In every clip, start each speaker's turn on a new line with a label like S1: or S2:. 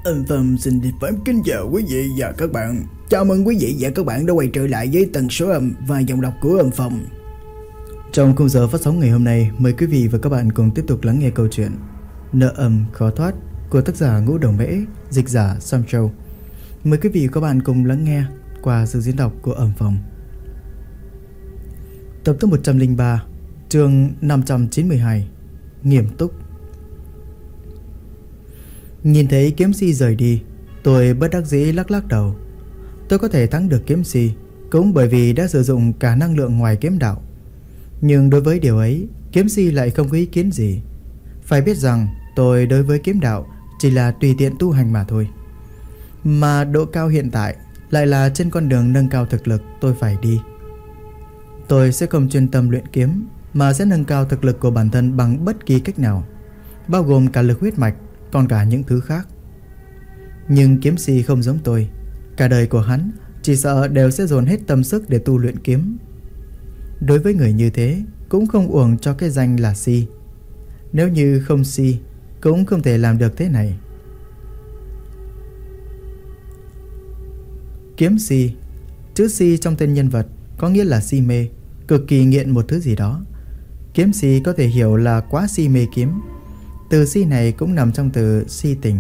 S1: Phẩm xin được phép kính chào quý vị và các bạn. Chào mừng quý vị và các bạn đã quay trở lại với tần số âm và giọng đọc của Âm Phòng. Trong khung giờ phát sóng ngày hôm nay, mời quý vị và các bạn cùng tiếp tục lắng nghe câu chuyện Nợ âm khó thoát của tác giả Ngũ Đầu Mễ, dịch giả Sam Châu. Mời quý vị và các bạn cùng lắng nghe qua sự diễn đọc của Âm Phòng. Tập thứ 103, chương 592, Nghiêm túc. Nhìn thấy kiếm si rời đi, tôi bất đắc dĩ lắc lắc đầu. Tôi có thể thắng được kiếm si cũng bởi vì đã sử dụng cả năng lượng ngoài kiếm đạo. Nhưng đối với điều ấy, kiếm si lại không có ý kiến gì. Phải biết rằng tôi đối với kiếm đạo chỉ là tùy tiện tu hành mà thôi. Mà độ cao hiện tại lại là trên con đường nâng cao thực lực tôi phải đi. Tôi sẽ không chuyên tâm luyện kiếm, mà sẽ nâng cao thực lực của bản thân bằng bất kỳ cách nào, bao gồm cả lực huyết mạch, còn cả những thứ khác. Nhưng kiếm si không giống tôi. Cả đời của hắn chỉ sợ đều sẽ dồn hết tâm sức để tu luyện kiếm. Đối với người như thế cũng không uổng cho cái danh là si. Nếu như không si cũng không thể làm được thế này. Kiếm si, chữ si trong tên nhân vật có nghĩa là si mê, cực kỳ nghiện một thứ gì đó. Kiếm si có thể hiểu là quá si mê kiếm. Từ si này cũng nằm trong từ si tình.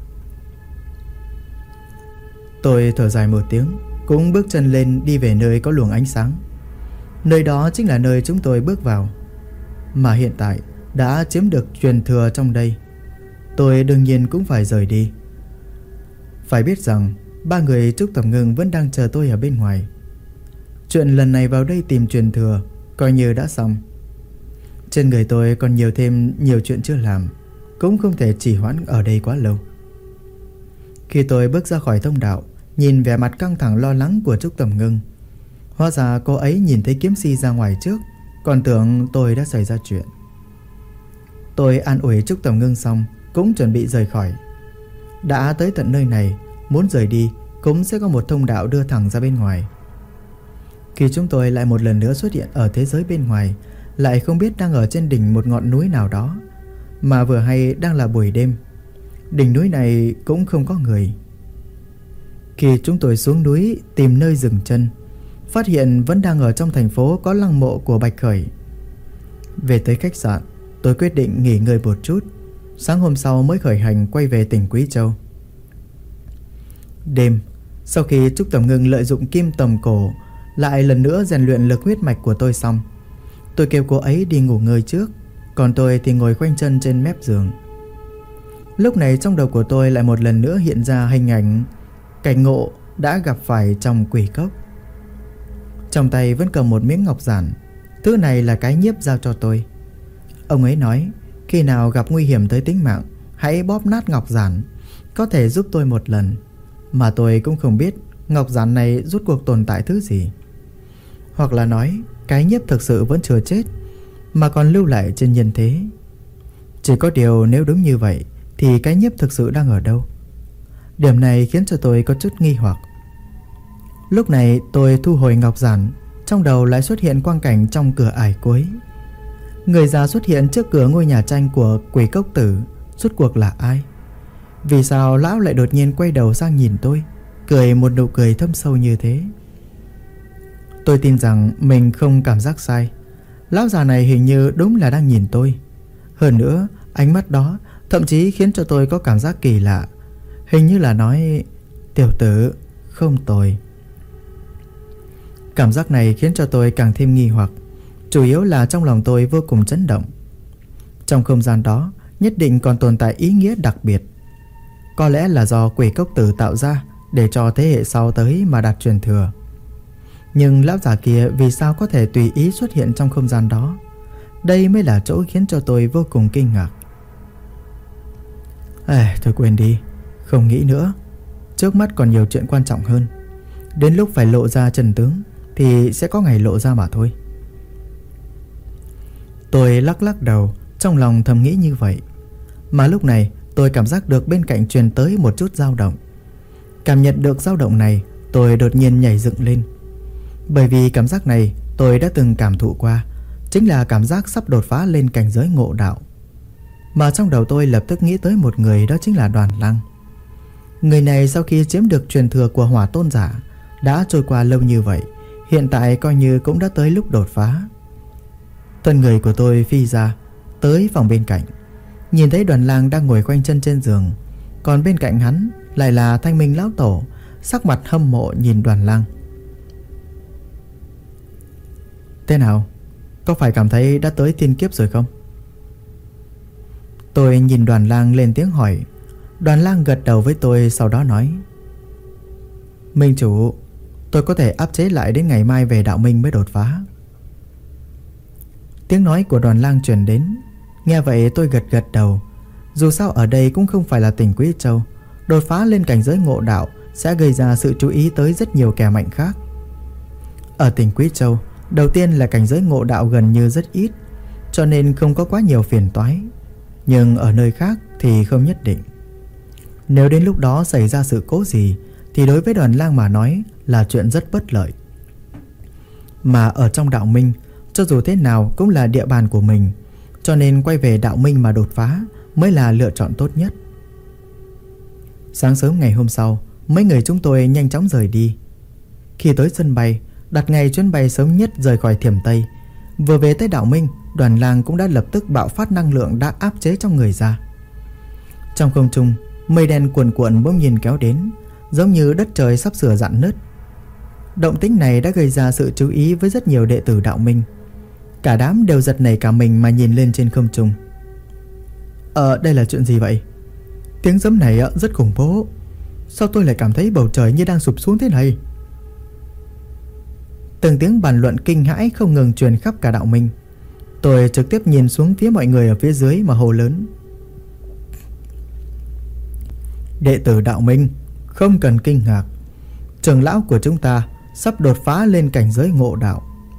S1: Tôi thở dài một tiếng, cũng bước chân lên đi về nơi có luồng ánh sáng. Nơi đó chính là nơi chúng tôi bước vào. Mà hiện tại đã chiếm được truyền thừa trong đây, tôi đương nhiên cũng phải rời đi. Phải biết rằng ba người Trúc Tầm Ngưng vẫn đang chờ tôi ở bên ngoài. Chuyện lần này vào đây tìm truyền thừa coi như đã xong. Trên người tôi còn nhiều chuyện chưa làm, cũng không thể trì hoãn ở đây quá lâu. Khi tôi bước ra khỏi thông đạo, nhìn vẻ mặt căng thẳng lo lắng của Trúc Tầm Ngưng, hóa ra cô ấy nhìn thấy kiếm si ra ngoài trước, còn tưởng tôi đã xảy ra chuyện. Tôi an ủi Trúc Tầm Ngưng xong, cũng chuẩn bị rời khỏi. Đã tới tận nơi này, muốn rời đi cũng sẽ có một thông đạo đưa thẳng ra bên ngoài. Khi chúng tôi lại một lần nữa xuất hiện ở thế giới bên ngoài, lại không biết đang ở trên đỉnh một ngọn núi nào đó, mà vừa hay đang là buổi đêm. Đỉnh núi này cũng không có người. Khi chúng tôi xuống núi tìm nơi dừng chân, phát hiện vẫn đang ở trong thành phố có lăng mộ của Bạch Khởi. Về tới khách sạn, tôi quyết định nghỉ ngơi một chút. Sáng hôm sau mới khởi hành quay về tỉnh Quý Châu. Đêm, sau khi Trúc Tầm Ngưng lợi dụng kim tầm cổ lại lần nữa rèn luyện lực huyết mạch của tôi xong, tôi kêu cô ấy đi ngủ ngơi trước, còn tôi thì ngồi khoanh chân trên mép giường. Lúc này trong đầu của tôi lại một lần nữa hiện ra hình ảnh cảnh ngộ đã gặp phải trong quỷ cốc. Trong tay vẫn cầm một miếng ngọc giản. Thứ này là cái nhiếp giao cho tôi. Ông ấy nói khi nào gặp nguy hiểm tới tính mạng, hãy bóp nát ngọc giản, có thể giúp tôi một lần. Mà tôi cũng không biết ngọc giản này rốt cuộc tồn tại thứ gì. Hoặc là nói cái nhiếp thực sự vẫn chưa chết, mà còn lưu lại trên nhân thế. Chỉ có điều nếu đúng như vậy thì cái nhiếp thực sự đang ở đâu? Điểm này khiến cho tôi có chút nghi hoặc. Lúc này tôi thu hồi ngọc giản, trong đầu lại xuất hiện quang cảnh trong cửa ải cuối. Người già xuất hiện trước cửa ngôi nhà tranh của quỷ cốc tử, rốt cuộc là ai? Vì sao lão lại đột nhiên quay đầu sang nhìn tôi, cười một nụ cười thâm sâu như thế? Tôi tin rằng mình không cảm giác sai. Lão già này hình như đúng là đang nhìn tôi. Hơn nữa, ánh mắt đó thậm chí khiến cho tôi có cảm giác kỳ lạ. Hình như là nói tiểu tử không tồi. Cảm giác này khiến cho tôi càng thêm nghi hoặc. Chủ yếu là trong lòng tôi vô cùng chấn động. Trong không gian đó nhất định còn tồn tại ý nghĩa đặc biệt. Có lẽ là do quỷ cốc tử tạo ra để cho thế hệ sau tới mà đạt truyền thừa. Nhưng lão già kia vì sao có thể tùy ý xuất hiện trong không gian đó? Đây mới là chỗ khiến cho tôi vô cùng kinh ngạc. Thôi quên đi, không nghĩ nữa. Trước mắt còn nhiều chuyện quan trọng hơn. Đến lúc phải lộ ra chân tướng thì sẽ có ngày lộ ra mà thôi. Tôi lắc lắc đầu, trong lòng thầm nghĩ như vậy. Mà lúc này tôi cảm giác được bên cạnh truyền tới một chút dao động. Cảm nhận được dao động này, tôi đột nhiên nhảy dựng lên. Bởi vì cảm giác này tôi đã từng cảm thụ qua, chính là cảm giác sắp đột phá lên cảnh giới ngộ đạo. Mà trong đầu tôi lập tức nghĩ tới một người, đó chính là Đoàn Lăng. Người này sau khi chiếm được truyền thừa của Hỏa Tôn giả, đã trôi qua lâu như vậy, hiện tại coi như cũng đã tới lúc đột phá. Thân người của tôi phi ra, tới phòng bên cạnh, nhìn thấy Đoàn Lang đang ngồi khoanh chân trên giường, còn bên cạnh hắn lại là Thanh Minh lão tổ, sắc mặt hâm mộ nhìn Đoàn Lang. Thế nào? Có phải cảm thấy đã tới thiên kiếp rồi không? Tôi nhìn Đoàn Lang lên tiếng hỏi. Đoàn Lang gật đầu với tôi, sau đó nói: Minh chủ, tôi có thể áp chế lại đến ngày mai về đạo minh mới đột phá. Tiếng nói của Đoàn Lang truyền đến. Nghe vậy tôi gật gật đầu. Dù sao ở đây cũng không phải là tỉnh Quý Châu, đột phá lên cảnh giới ngộ đạo sẽ gây ra sự chú ý tới rất nhiều kẻ mạnh khác. Ở tỉnh Quý Châu, đầu tiên là cảnh giới ngộ đạo gần như rất ít, cho nên không có quá nhiều phiền toái. Nhưng ở nơi khác thì không nhất định. Nếu đến lúc đó xảy ra sự cố gì thì đối với Đoàn Lang mà nói là chuyện rất bất lợi. Mà ở trong đạo minh, cho dù thế nào cũng là địa bàn của mình, cho nên quay về đạo minh mà đột phá mới là lựa chọn tốt nhất. Sáng sớm ngày hôm sau, mấy người chúng tôi nhanh chóng rời đi. Khi tới sân bay, đặt ngày chuyến bay sớm nhất rời khỏi Thiểm Tây, vừa về tới đạo minh, Đoàn Lang cũng đã lập tức bạo phát năng lượng đã áp chế trong người ra. Trong không trung, mây đen cuồn cuộn bỗng nhiên kéo đến, giống như đất trời sắp sửa rạn nứt. Động tĩnh này đã gây ra sự chú ý với rất nhiều đệ tử đạo minh. Cả đám đều giật nảy cả mình mà nhìn lên trên không trung. Đây là chuyện gì vậy? Tiếng giẫm này rất khủng bố. Sao tôi lại cảm thấy bầu trời như đang sụp xuống thế này? Từng tiếng bàn luận kinh hãi không ngừng truyền khắp cả đạo minh. Tôi trực tiếp nhìn xuống phía mọi người ở phía dưới mà hô lớn: Đệ tử đạo minh, không cần kinh ngạc. Trưởng lão của chúng ta sắp đột phá lên cảnh giới ngộ đạo.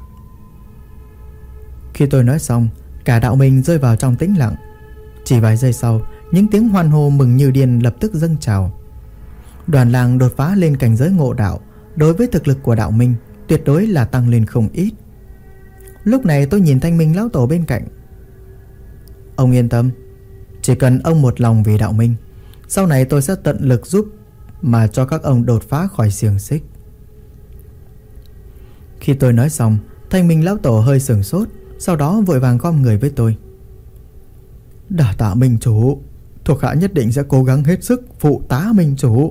S1: Khi tôi nói xong, cả đạo minh rơi vào trong tĩnh lặng. Chỉ vài giây sau, những tiếng hoan hô mừng như điên lập tức dâng trào. Đoàn Lang đột phá lên cảnh giới ngộ đạo, đối với thực lực của đạo minh tuyệt đối là tăng lên không ít. Lúc này tôi nhìn Thanh Minh lão tổ bên cạnh. Ông yên tâm, chỉ cần ông một lòng vì đạo minh, sau này tôi sẽ tận lực giúp mà cho các ông đột phá khỏi xiềng xích. Khi tôi nói xong, Thanh Minh lão tổ hơi sửng sốt, sau đó vội vàng khom người với tôi. Đa tạ minh chủ, thuộc hạ nhất định sẽ cố gắng hết sức phụ tá minh chủ.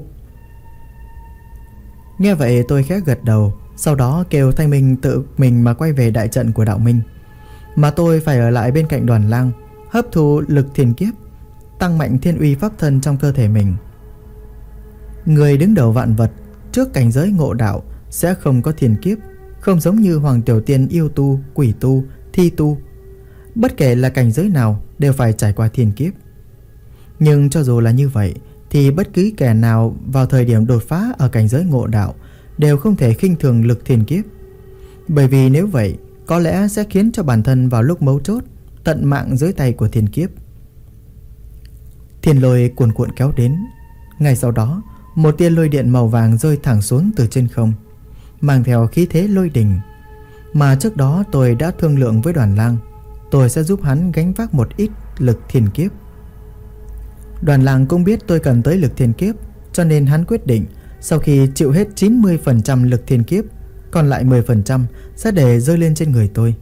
S1: Nghe vậy tôi khẽ gật đầu, sau đó kêu Thanh Minh tự mình mà quay về đại trận của đạo minh, mà tôi phải ở lại bên cạnh Đoàn Lang, hấp thu lực thiên kiếp, tăng mạnh thiên uy pháp thân trong cơ thể mình. Người đứng đầu vạn vật trước cảnh giới ngộ đạo sẽ không có thiên kiếp, không giống như Hoàng Tiểu Tiên yêu tu, quỷ tu, thi tu. Bất kể là cảnh giới nào đều phải trải qua thiên kiếp. Nhưng cho dù là như vậy thì bất cứ kẻ nào vào thời điểm đột phá ở cảnh giới ngộ đạo đều không thể khinh thường lực thiên kiếp. Bởi vì nếu vậy, có lẽ sẽ khiến cho bản thân vào lúc mấu chốt tận mạng dưới tay của thiên kiếp. Thiên lôi cuồn cuộn kéo đến. Ngay sau đó, một tia lôi điện màu vàng rơi thẳng xuống từ trên không, mang theo khí thế lôi đình. Mà trước đó tôi đã thương lượng với Đoàn Lang, tôi sẽ giúp hắn gánh vác một ít lực thiên kiếp. Đoàn Lang cũng biết tôi cần tới lực thiên kiếp, cho nên hắn quyết định sau khi chịu hết 90% lực thiên kiếp, còn lại 10% sẽ để rơi lên trên người tôi.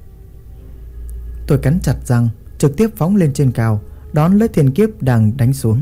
S1: Tôi cắn chặt răng, trực tiếp phóng lên trên cao, đón lấy thiên kiếp đang đánh xuống.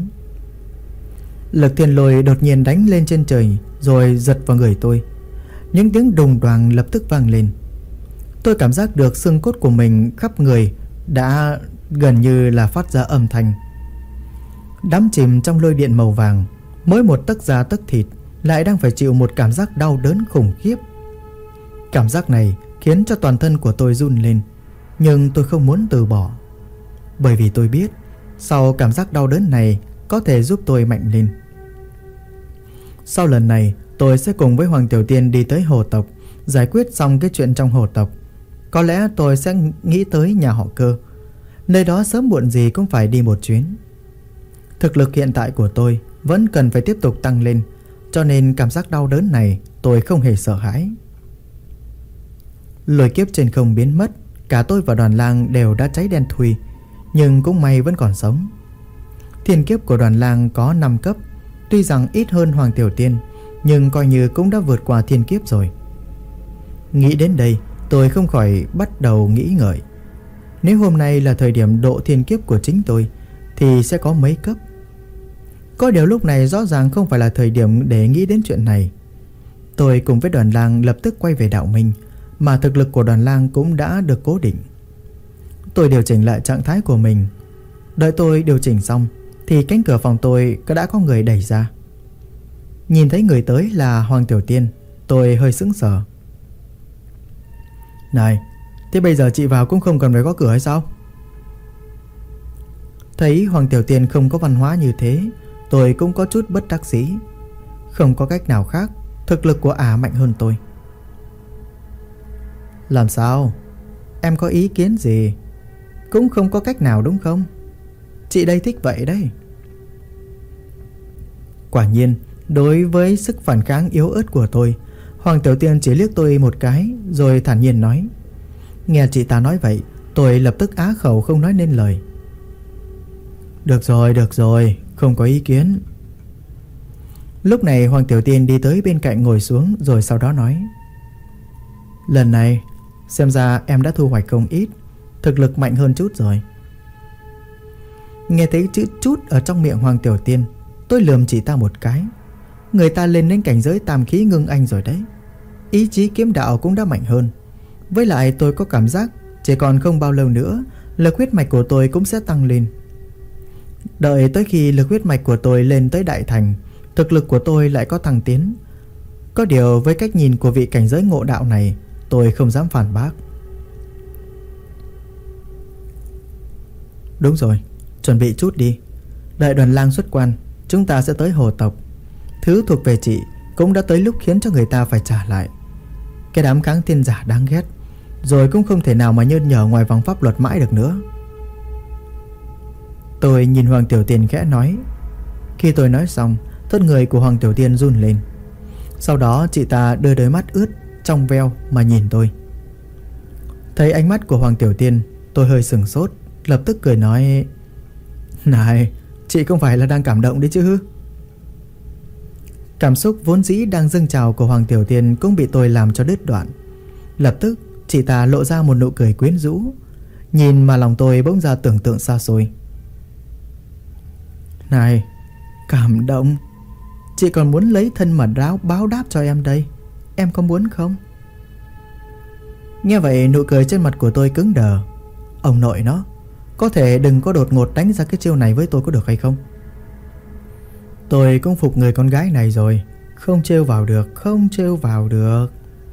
S1: Lực thiên lôi đột nhiên đánh lên trên trời, rồi giật vào người tôi. Những tiếng đùng đoàng lập tức vang lên. Tôi cảm giác được xương cốt của mình khắp người đã gần như là phát ra âm thanh. Đắm chìm trong lôi điện màu vàng, mỗi một tấc da tấc thịt lại đang phải chịu một cảm giác đau đớn khủng khiếp. Cảm giác này khiến cho toàn thân của tôi run lên, nhưng tôi không muốn từ bỏ. Bởi vì tôi biết sau cảm giác đau đớn này có thể giúp tôi mạnh lên. Sau lần này tôi sẽ cùng với Hoàng Tiểu Tiên đi tới hồ tộc, giải quyết xong cái chuyện trong hồ tộc. Có lẽ tôi sẽ nghĩ tới nhà họ Cơ, nơi đó sớm muộn gì cũng phải đi một chuyến. Thực lực hiện tại của tôi vẫn cần phải tiếp tục tăng lên, cho nên cảm giác đau đớn này tôi không hề sợ hãi. Lôi kiếp trên không biến mất, cả tôi và Đoàn Lang đều đã cháy đen thui, nhưng cũng may vẫn còn sống. Thiên kiếp của Đoàn Lang có 5 cấp, Tuy rằng ít hơn Hoàng Tiểu Tiên, nhưng coi như cũng đã vượt qua thiên kiếp rồi. Nghĩ đến đây, tôi không khỏi bắt đầu nghĩ ngợi. Nếu hôm nay là thời điểm độ thiên kiếp của chính tôi thì sẽ có mấy cấp. Có điều lúc này rõ ràng không phải là thời điểm để nghĩ đến chuyện này. Tôi cùng với Đoàn Lang lập tức quay về đạo minh, mà thực lực của Đoàn Lang cũng đã được cố định. Tôi điều chỉnh lại trạng thái của mình. Đợi tôi điều chỉnh xong thì cánh cửa phòng tôi đã có người đẩy ra. Nhìn thấy người tới là Hoàng Tiểu Tiên, tôi hơi sững sờ. Này, thế bây giờ chị vào cũng không cần phải có cửa hay sao? Thấy Hoàng Tiểu Tiên không có văn hóa như thế, tôi cũng có chút bất đắc dĩ. Không có cách nào khác, thực lực của ả mạnh hơn tôi. Làm sao? Em có ý kiến gì? Cũng không có cách nào đúng không? Chị đây thích vậy đấy. Quả nhiên, đối với sức phản kháng yếu ớt của tôi, Hoàng Tiểu Tiên chỉ liếc tôi một cái rồi thản nhiên nói. Nghe chị ta nói vậy, tôi lập tức á khẩu không nói nên lời. Được rồi, không có ý kiến. Lúc này Hoàng Tiểu Tiên đi tới bên cạnh ngồi xuống rồi sau đó nói. Lần này xem ra em đã thu hoạch không ít, thực lực mạnh hơn chút rồi. Nghe thấy chữ chút ở trong miệng Hoàng Tiểu Tiên, tôi lườm chị ta một cái. Người ta lên đến cảnh giới tam khí ngưng anh rồi đấy. Ý chí kiếm đạo cũng đã mạnh hơn. Với lại tôi có cảm giác chỉ còn không bao lâu nữa lực huyết mạch của tôi cũng sẽ tăng lên. Đợi tới khi lực huyết mạch của tôi lên tới đại thành, thực lực của tôi lại có thăng tiến. Có điều với cách nhìn của vị cảnh giới ngộ đạo này, tôi không dám phản bác. Đúng rồi, chuẩn bị chút đi. Đợi Đoàn Lang xuất quan, chúng ta sẽ tới hồ tộc. Thứ thuộc về chị cũng đã tới lúc khiến cho người ta phải trả lại. Cái đám kháng thiên giả đáng ghét, rồi cũng không thể nào mà nhơn nhở ngoài vòng pháp luật mãi được nữa. Tôi nhìn Hoàng Tiểu Tiên khẽ nói. Khi tôi nói xong, thân người của Hoàng Tiểu Tiên run lên. Sau đó chị ta đưa đôi mắt ướt trong veo mà nhìn tôi. Thấy ánh mắt của Hoàng Tiểu Tiên, tôi hơi sửng sốt, lập tức cười nói. Này, chị không phải là đang cảm động đấy chứ? Cảm xúc vốn dĩ đang dâng trào của Hoàng Tiểu Tiên cũng bị tôi làm cho đứt đoạn. Lập tức chị ta lộ ra một nụ cười quyến rũ, nhìn mà lòng tôi bỗng ra tưởng tượng xa xôi. Này, cảm động? Chị còn muốn lấy thân mà báo đáp cho em đây. Em có muốn không? Nghe vậy nụ cười trên mặt của tôi cứng đờ. Ông nội nó, có thể đừng có đột ngột đánh ra cái chiêu này với tôi có được hay không? Tôi cũng phục người con gái này rồi. Không trêu vào được, không trêu vào được.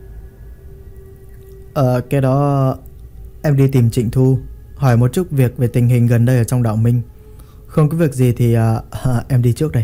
S1: Cái đó em đi tìm Trịnh Thu, hỏi một chút việc về tình hình gần đây ở trong đạo minh. Không có việc gì thì em đi trước đây.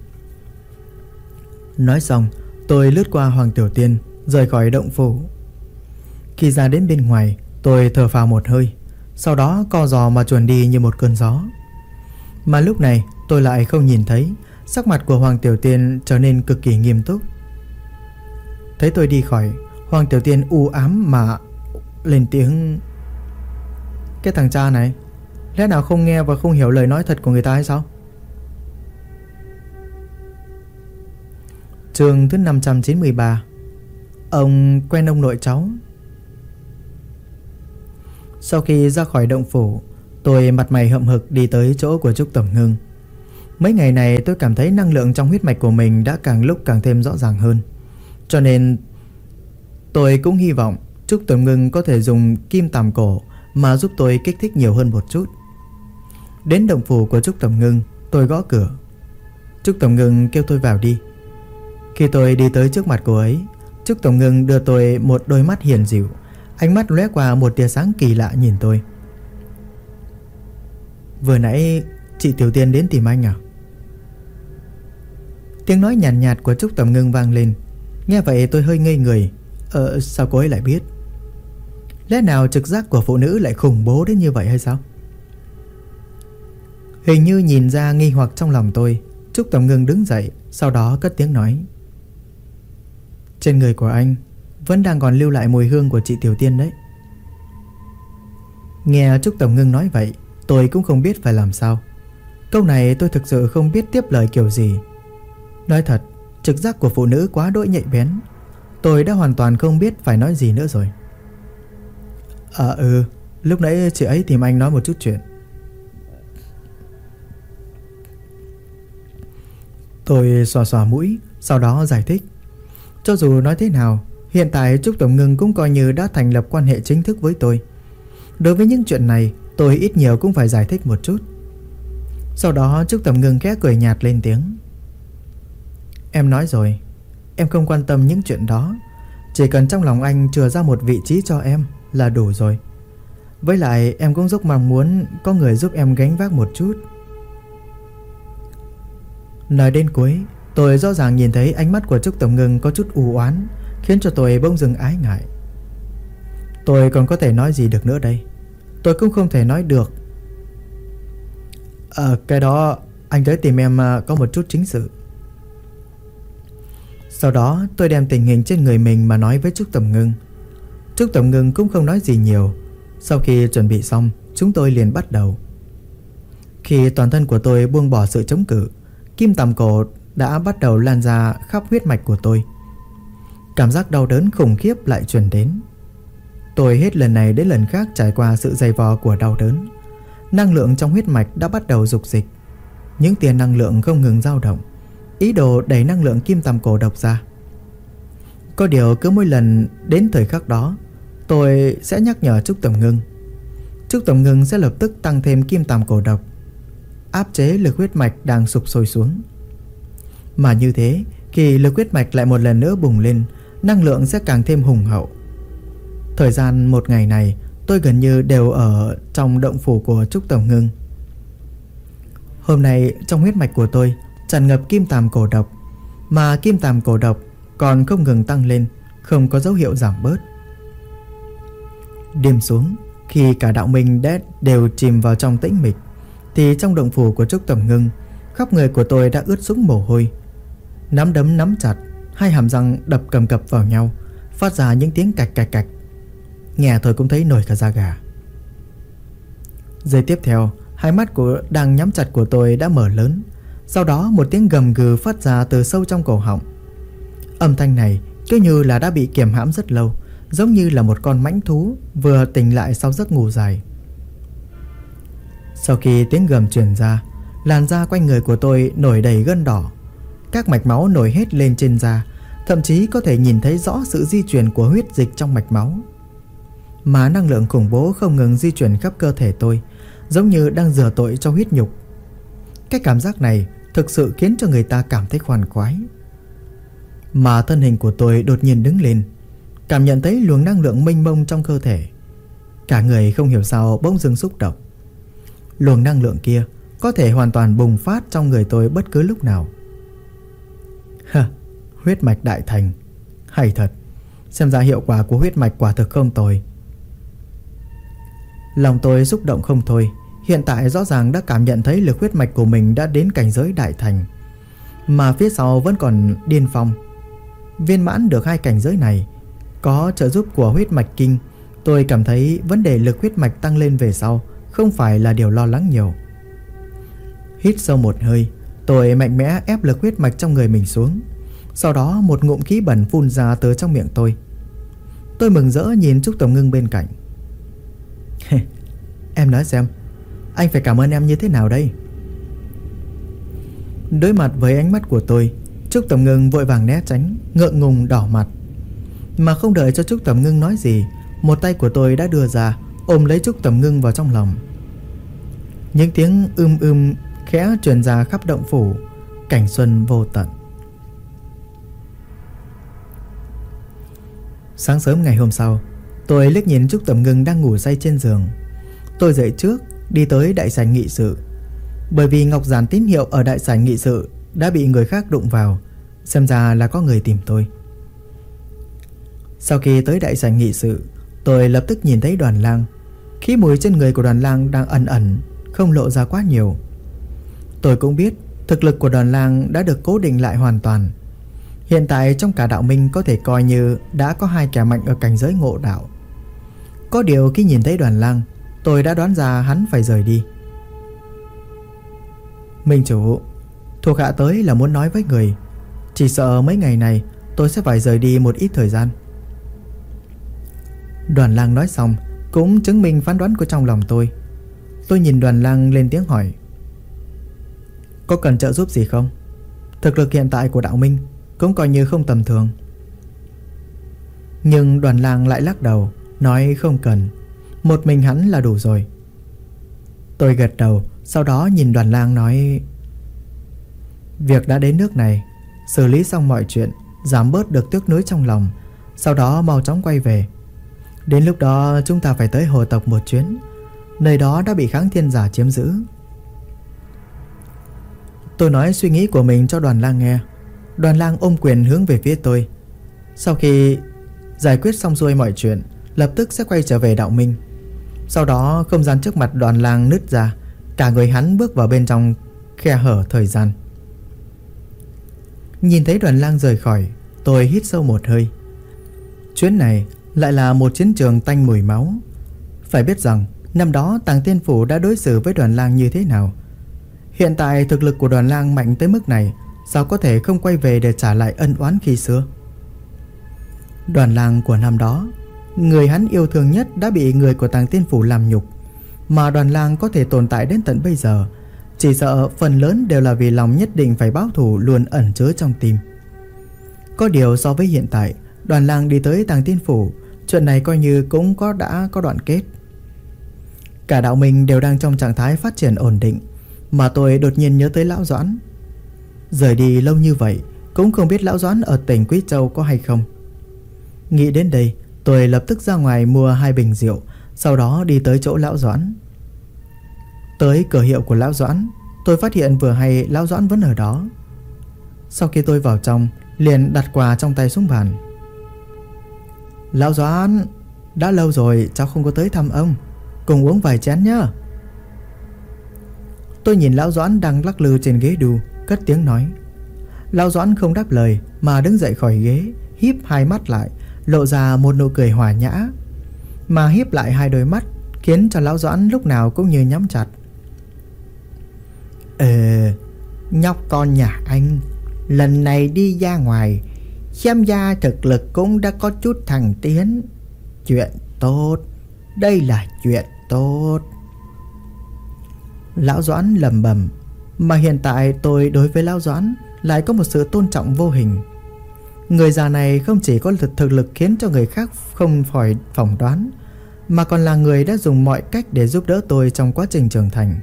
S1: Nói xong, tôi lướt qua Hoàng Tiểu Tiên, rời khỏi động phủ. Khi ra đến bên ngoài, tôi thở phào một hơi, sau đó co giò mà chuồn đi như một cơn gió. Mà lúc này tôi lại không nhìn thấy, sắc mặt của Hoàng Tiểu Tiên trở nên cực kỳ nghiêm túc. Thấy tôi đi khỏi, Hoàng Tiểu Tiên u ám mà lên tiếng. Cái thằng cha này, lẽ nào không nghe và không hiểu lời nói thật của người ta hay sao? Chương thứ 593. Ông quen ông nội cháu. Sau khi ra khỏi động phủ, tôi mặt mày hậm hực đi tới chỗ của Trúc Tẩm Ngưng. Mấy ngày này tôi cảm thấy năng lượng trong huyết mạch của mình đã càng lúc càng thêm rõ ràng hơn. Cho nên tôi cũng hy vọng Trúc Tẩm Ngưng có thể dùng kim tàm cổ mà giúp tôi kích thích nhiều hơn một chút. Đến động phủ của Trúc Tẩm Ngưng, tôi gõ cửa. Trúc Tẩm Ngưng kêu tôi vào đi. Khi tôi đi tới trước mặt cô ấy, Trúc Tẩm Ngưng đưa tôi một đôi mắt hiền dịu, ánh mắt lóe qua một tia sáng kỳ lạ nhìn tôi. Vừa nãy chị Tiểu Tiên đến tìm anh à? Tiếng nói nhàn nhạt của Trúc Tẩm Ngưng vang lên. Nghe vậy tôi hơi ngây người. Sao cô ấy lại biết? Lẽ nào trực giác của phụ nữ lại khủng bố đến như vậy hay sao? Hình như nhìn ra nghi hoặc trong lòng tôi, Trúc Tẩm Ngưng đứng dậy, sau đó cất tiếng nói. Trên người của anh vẫn đang còn lưu lại mùi hương của chị Tiểu Tiên đấy. Nghe Trúc Tẩm Ngưng nói vậy, tôi cũng không biết phải làm sao. Câu này tôi thực sự không biết tiếp lời kiểu gì. Nói thật, trực giác của phụ nữ quá đỗi nhạy bén. Tôi đã hoàn toàn không biết phải nói gì nữa rồi. Lúc nãy chị ấy tìm anh nói một chút chuyện. Tôi xòa xòa mũi, sau đó giải thích. Cho dù nói thế nào, hiện tại Trúc Tổng Ngưng cũng coi như đã thành lập quan hệ chính thức với tôi. Đối với những chuyện này, tôi ít nhiều cũng phải giải thích một chút. Sau đó Trúc Tổng Ngưng khẽ cười nhạt lên tiếng. Em nói rồi, em không quan tâm những chuyện đó. Chỉ cần trong lòng anh chừa ra một vị trí cho em là đủ rồi. Với lại em cũng rất mong muốn có người giúp em gánh vác một chút. Nói đến cuối, tôi rõ ràng nhìn thấy ánh mắt của Trúc Tổng Ngưng có chút u oán, khiến cho tôi bỗng dưng ái ngại. Tôi còn có thể nói gì được nữa đây? Tôi cũng không thể nói được. Cái đó anh tới tìm em có một chút chính sự. Sau đó tôi đem tình hình trên người mình mà nói với Trúc Tổng Ngưng. Trúc Tổng Ngưng cũng không nói gì nhiều. Sau khi chuẩn bị xong, chúng tôi liền bắt đầu. Khi toàn thân của tôi buông bỏ sự chống cự, kim tằm cổ đã bắt đầu lan ra khắp huyết mạch của tôi. Cảm giác đau đớn khủng khiếp lại truyền đến. Tôi hết lần này đến lần khác trải qua sự dày vò của đau đớn. Năng lượng trong huyết mạch đã bắt đầu dục dịch. Những tia năng lượng không ngừng dao động, ý đồ đẩy năng lượng kim tằm cổ độc ra. Có điều cứ mỗi lần đến thời khắc đó, tôi sẽ nhắc nhở Trúc Tổng Ngưng. Trúc Tổng Ngưng sẽ lập tức tăng thêm kim tằm cổ độc, áp chế lực huyết mạch đang sụp sôi xuống. Mà như thế, khi lực huyết mạch lại một lần nữa bùng lên, năng lượng sẽ càng thêm hùng hậu. Thời gian một ngày này, tôi gần như đều ở trong động phủ của Trúc Tổng Ngưng. Hôm nay trong huyết mạch của tôi tràn ngập kim tằm cổ độc, mà kim tằm cổ độc còn không ngừng tăng lên, không có dấu hiệu giảm bớt. Đêm xuống, khi cả đạo minh đều chìm vào trong tĩnh mịch, thì trong động phủ của Trúc Tổng Ngưng, khắp người của tôi đã ướt sũng mồ hôi. Nắm đấm nắm chặt, hai hàm răng đập cầm cập vào nhau, phát ra những tiếng cạch cạch cạch. Nghe thôi cũng thấy nổi cả da gà. Giây tiếp theo, hai mắt đang nhắm chặt của tôi đã mở lớn. Sau đó một tiếng gầm gừ phát ra từ sâu trong cổ họng. Âm thanh này cứ như là đã bị kiềm hãm rất lâu, giống như là một con mãnh thú vừa tỉnh lại sau giấc ngủ dài. Sau khi tiếng gầm truyền ra, làn da quanh người của tôi nổi đầy gân đỏ. Các mạch máu nổi hết lên trên da, thậm chí có thể nhìn thấy rõ sự di chuyển của huyết dịch trong mạch máu. Mà năng lượng khủng bố không ngừng di chuyển khắp cơ thể tôi, giống như đang rửa tội cho huyết nhục. Cái cảm giác này thực sự khiến cho người ta cảm thấy khoan khoái. Mà thân hình của tôi đột nhiên đứng lên, cảm nhận thấy luồng năng lượng mênh mông trong cơ thể. Cả người không hiểu sao bỗng dưng xúc động. Luồng năng lượng kia có thể hoàn toàn bùng phát trong người tôi bất cứ lúc nào. Huyết mạch đại thành, hay thật. Xem ra hiệu quả của huyết mạch quả thực không tồi. Lòng tôi xúc động không thôi. Hiện tại rõ ràng đã cảm nhận thấy lực huyết mạch của mình đã đến cảnh giới đại thành, mà phía sau vẫn còn điên phong. Viên mãn được hai cảnh giới này, có trợ giúp của huyết mạch kinh, tôi cảm thấy vấn đề lực huyết mạch tăng lên về sau không phải là điều lo lắng nhiều. Hít sâu một hơi, tôi mạnh mẽ ép lực huyết mạch trong người mình xuống. Sau đó một ngụm khí bẩn phun ra từ trong miệng tôi. Tôi mừng rỡ nhìn Trúc Tổng Ngưng bên cạnh. Em nói xem, anh phải cảm ơn em như thế nào đây? Đối mặt với ánh mắt của tôi, Trúc Tổng Ngưng vội vàng né tránh, ngượng ngùng đỏ mặt. Mà không đợi cho Trúc Tổng Ngưng nói gì, một tay của tôi đã đưa ra, ôm lấy Trúc Tổng Ngưng vào trong lòng. Những tiếng khẽ truyền ra khắp động phủ. Cảnh xuân vô tận. Sáng sớm ngày hôm sau, tôi liếc nhìn Trúc Tổng Ngưng đang ngủ say trên giường. Tôi dậy trước, đi tới đại sảnh nghị sự. Bởi vì ngọc giản tín hiệu ở đại sảnh nghị sự đã bị người khác đụng vào, xem ra là có người tìm tôi. Sau khi tới đại sảnh nghị sự, tôi lập tức nhìn thấy Đoàn Lang. Khí mùi trên người của Đoàn Lang đang ẩn ẩn, không lộ ra quá nhiều. Tôi cũng biết thực lực của Đoàn Lang đã được cố định lại hoàn toàn. Hiện tại trong cả đạo minh có thể coi như đã có hai kẻ mạnh ở cảnh giới ngộ đạo. Có điều khi nhìn thấy Đoàn Lang, tôi đã đoán ra hắn phải rời đi. Minh chủ, thuộc hạ tới là muốn nói với người, Chỉ sợ mấy ngày này tôi sẽ phải rời đi một ít thời gian. Đoàn Lang nói xong cũng chứng minh phán đoán của trong lòng tôi. Tôi nhìn Đoàn Lang lên tiếng hỏi: có cần trợ giúp gì không? Thực lực hiện tại của đạo minh cũng coi như không tầm thường. Nhưng Đoàn Lang lại lắc đầu, nói không cần, một mình hắn là đủ rồi. Tôi gật đầu, sau đó nhìn Đoàn Lang nói: việc đã đến nước này, xử lý xong mọi chuyện, giảm bớt được tiếc nuối trong lòng, sau đó mau chóng quay về. Đến lúc đó chúng ta phải tới hồ tộc một chuyến. Nơi đó đã bị Kháng Thiên Giả chiếm giữ. Tôi nói suy nghĩ của mình cho Đoàn Lang nghe. Đoàn Lang ôm quyền hướng về phía tôi. Sau khi giải quyết xong xuôi mọi chuyện, lập tức sẽ quay trở về đạo minh. Sau đó không gian trước mặt Đoàn Lang nứt ra, cả người hắn bước vào bên trong khe hở thời gian. Nhìn thấy Đoàn Lang rời khỏi, tôi hít sâu một hơi. Chuyến này lại là một chiến trường tanh mùi máu. Phải biết rằng năm đó Tàng Tiên Phủ đã đối xử với Đoàn Lang như thế nào. Hiện tại thực lực của Đoàn Lang mạnh tới mức này, sao có thể không quay về để trả lại ân oán khi xưa. Đoàn Lang của năm đó, người hắn yêu thương nhất đã bị người của Tàng Tiên Phủ làm nhục. Mà Đoàn Lang có thể tồn tại đến tận bây giờ, chỉ sợ phần lớn đều là vì lòng nhất định phải báo thù luôn ẩn chứa trong tim. Có điều so với hiện tại, Đoàn Lang đi tới Tàng Tiên Phủ, chuyện này coi như cũng đã có đoạn kết. Cả đạo mình đều đang trong trạng thái phát triển ổn định, mà tôi đột nhiên nhớ tới Lão Doãn. Rời đi lâu như vậy, cũng không biết Lão Doãn ở tỉnh Quý Châu có hay không. Nghĩ đến đây, tôi lập tức ra ngoài mua 2 bình rượu, sau đó đi tới chỗ Lão Doãn. Tới cửa hiệu của Lão Doãn, tôi phát hiện vừa hay Lão Doãn vẫn ở đó. Sau khi tôi vào trong, liền đặt quà trong tay xuống bàn. Lão Doãn, đã lâu rồi cháu không có tới thăm ông, cùng uống vài chén nhá. Tôi nhìn Lão Doãn đang lắc lư trên ghế đu, cất tiếng nói. Lão Doãn không đáp lời mà đứng dậy khỏi ghế, híp hai mắt lại, lộ ra một nụ cười hòa nhã. Mà híp lại hai đôi mắt khiến cho Lão Doãn lúc nào cũng như nhắm chặt. Nhóc con nhà anh lần này đi ra ngoài, xem ra thực lực cũng đã có chút thăng tiến. Chuyện tốt, đây là chuyện tốt. Lão Doãn lẩm bẩm. Mà hiện tại tôi đối với Lão Doãn lại có một sự tôn trọng vô hình. Người già này không chỉ có thực lực khiến cho người khác không khỏi phỏng đoán, mà còn là người đã dùng mọi cách để giúp đỡ tôi trong quá trình trưởng thành.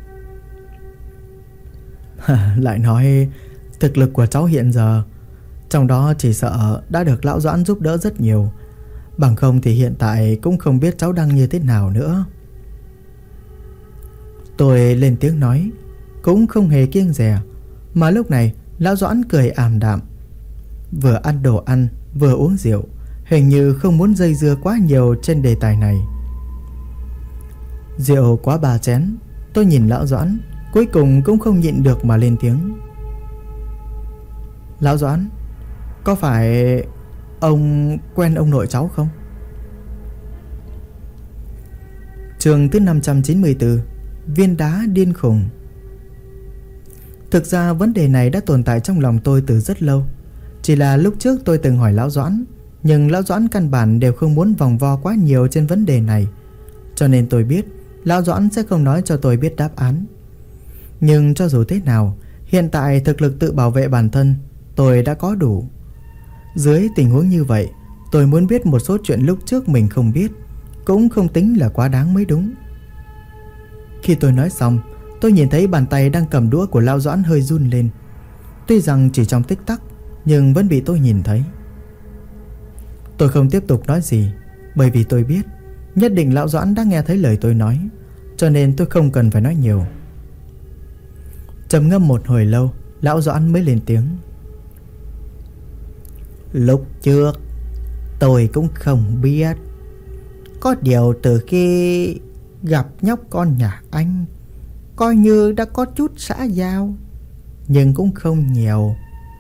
S1: Lại nói thực lực của cháu hiện giờ, trong đó chỉ sợ đã được Lão Doãn giúp đỡ rất nhiều. Bằng không thì hiện tại cũng không biết cháu đang như thế nào nữa. Tôi lên tiếng nói, cũng không hề kiêng dè. Mà lúc này Lão Doãn cười ảm đạm, vừa ăn đồ ăn vừa uống rượu, hình như không muốn dây dưa quá nhiều trên đề tài này. Rượu quá 3 chén, tôi nhìn Lão Doãn, cuối cùng cũng không nhịn được mà lên tiếng. Lão Doãn, có phải ông quen ông nội cháu không? Chương thứ 594, viên đá điên khùng. Thực ra vấn đề này đã tồn tại trong lòng tôi từ rất lâu. Chỉ là lúc trước tôi từng hỏi Lão Doãn, nhưng Lão Doãn căn bản đều không muốn vòng vo quá nhiều trên vấn đề này. Cho nên tôi biết Lão Doãn sẽ không nói cho tôi biết đáp án. Nhưng cho dù thế nào, hiện tại thực lực tự bảo vệ bản thân tôi đã có đủ. Dưới tình huống như vậy, tôi muốn biết một số chuyện lúc trước mình không biết, cũng không tính là quá đáng mới đúng. Khi tôi nói xong, tôi nhìn thấy bàn tay đang cầm đũa của Lão Doãn hơi run lên. Tuy rằng chỉ trong tích tắc, nhưng vẫn bị tôi nhìn thấy. Tôi không tiếp tục nói gì, bởi vì tôi biết nhất định Lão Doãn đã nghe thấy lời tôi nói, cho nên tôi không cần phải nói nhiều. Trầm ngâm một hồi lâu, Lão Doãn mới lên tiếng. Lúc trước tôi cũng không biết, có điều từ khi gặp nhóc con nhà anh, coi như đã có chút xã giao, nhưng cũng không nhiều.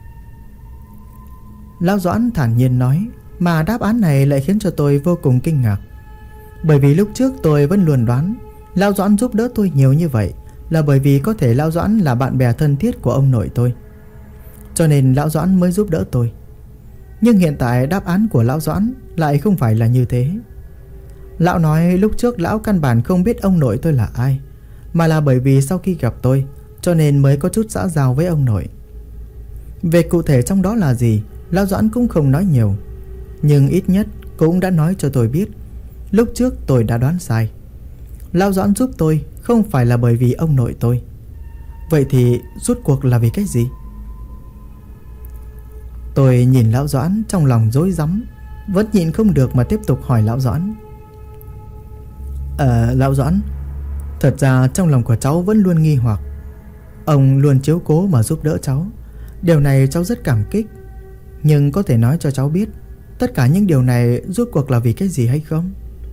S1: Lão Doãn thản nhiên nói, mà đáp án này lại khiến cho tôi vô cùng kinh ngạc. Bởi vì lúc trước tôi vẫn luôn đoán Lão Doãn giúp đỡ tôi nhiều như vậy là bởi vì có thể Lão Doãn là bạn bè thân thiết của ông nội tôi. cho nên Lão Doãn mới giúp đỡ tôi. Nhưng hiện tại đáp án của Lão Doãn lại không phải là như thế. Lão nói lúc trước lão căn bản không biết ông nội tôi là ai, mà là bởi vì sau khi gặp tôi cho nên mới có chút xã giao với ông nội. Về cụ thể trong đó là gì, Lão Doãn cũng không nói nhiều, nhưng ít nhất cũng đã nói cho tôi biết lúc trước tôi đã đoán sai. Lão Doãn giúp tôi không phải là bởi vì ông nội tôi. Vậy thì rốt cuộc là vì cái gì? Tôi nhìn Lão Doãn trong lòng rối rắm, vẫn nhịn không được mà tiếp tục hỏi Lão Doãn. Lão Doãn, thật ra trong lòng của cháu vẫn luôn nghi hoặc. Ông luôn chiếu cố mà giúp đỡ cháu, điều này cháu rất cảm kích. Nhưng có thể nói cho cháu biết tất cả những điều này rốt cuộc là vì cái gì hay không?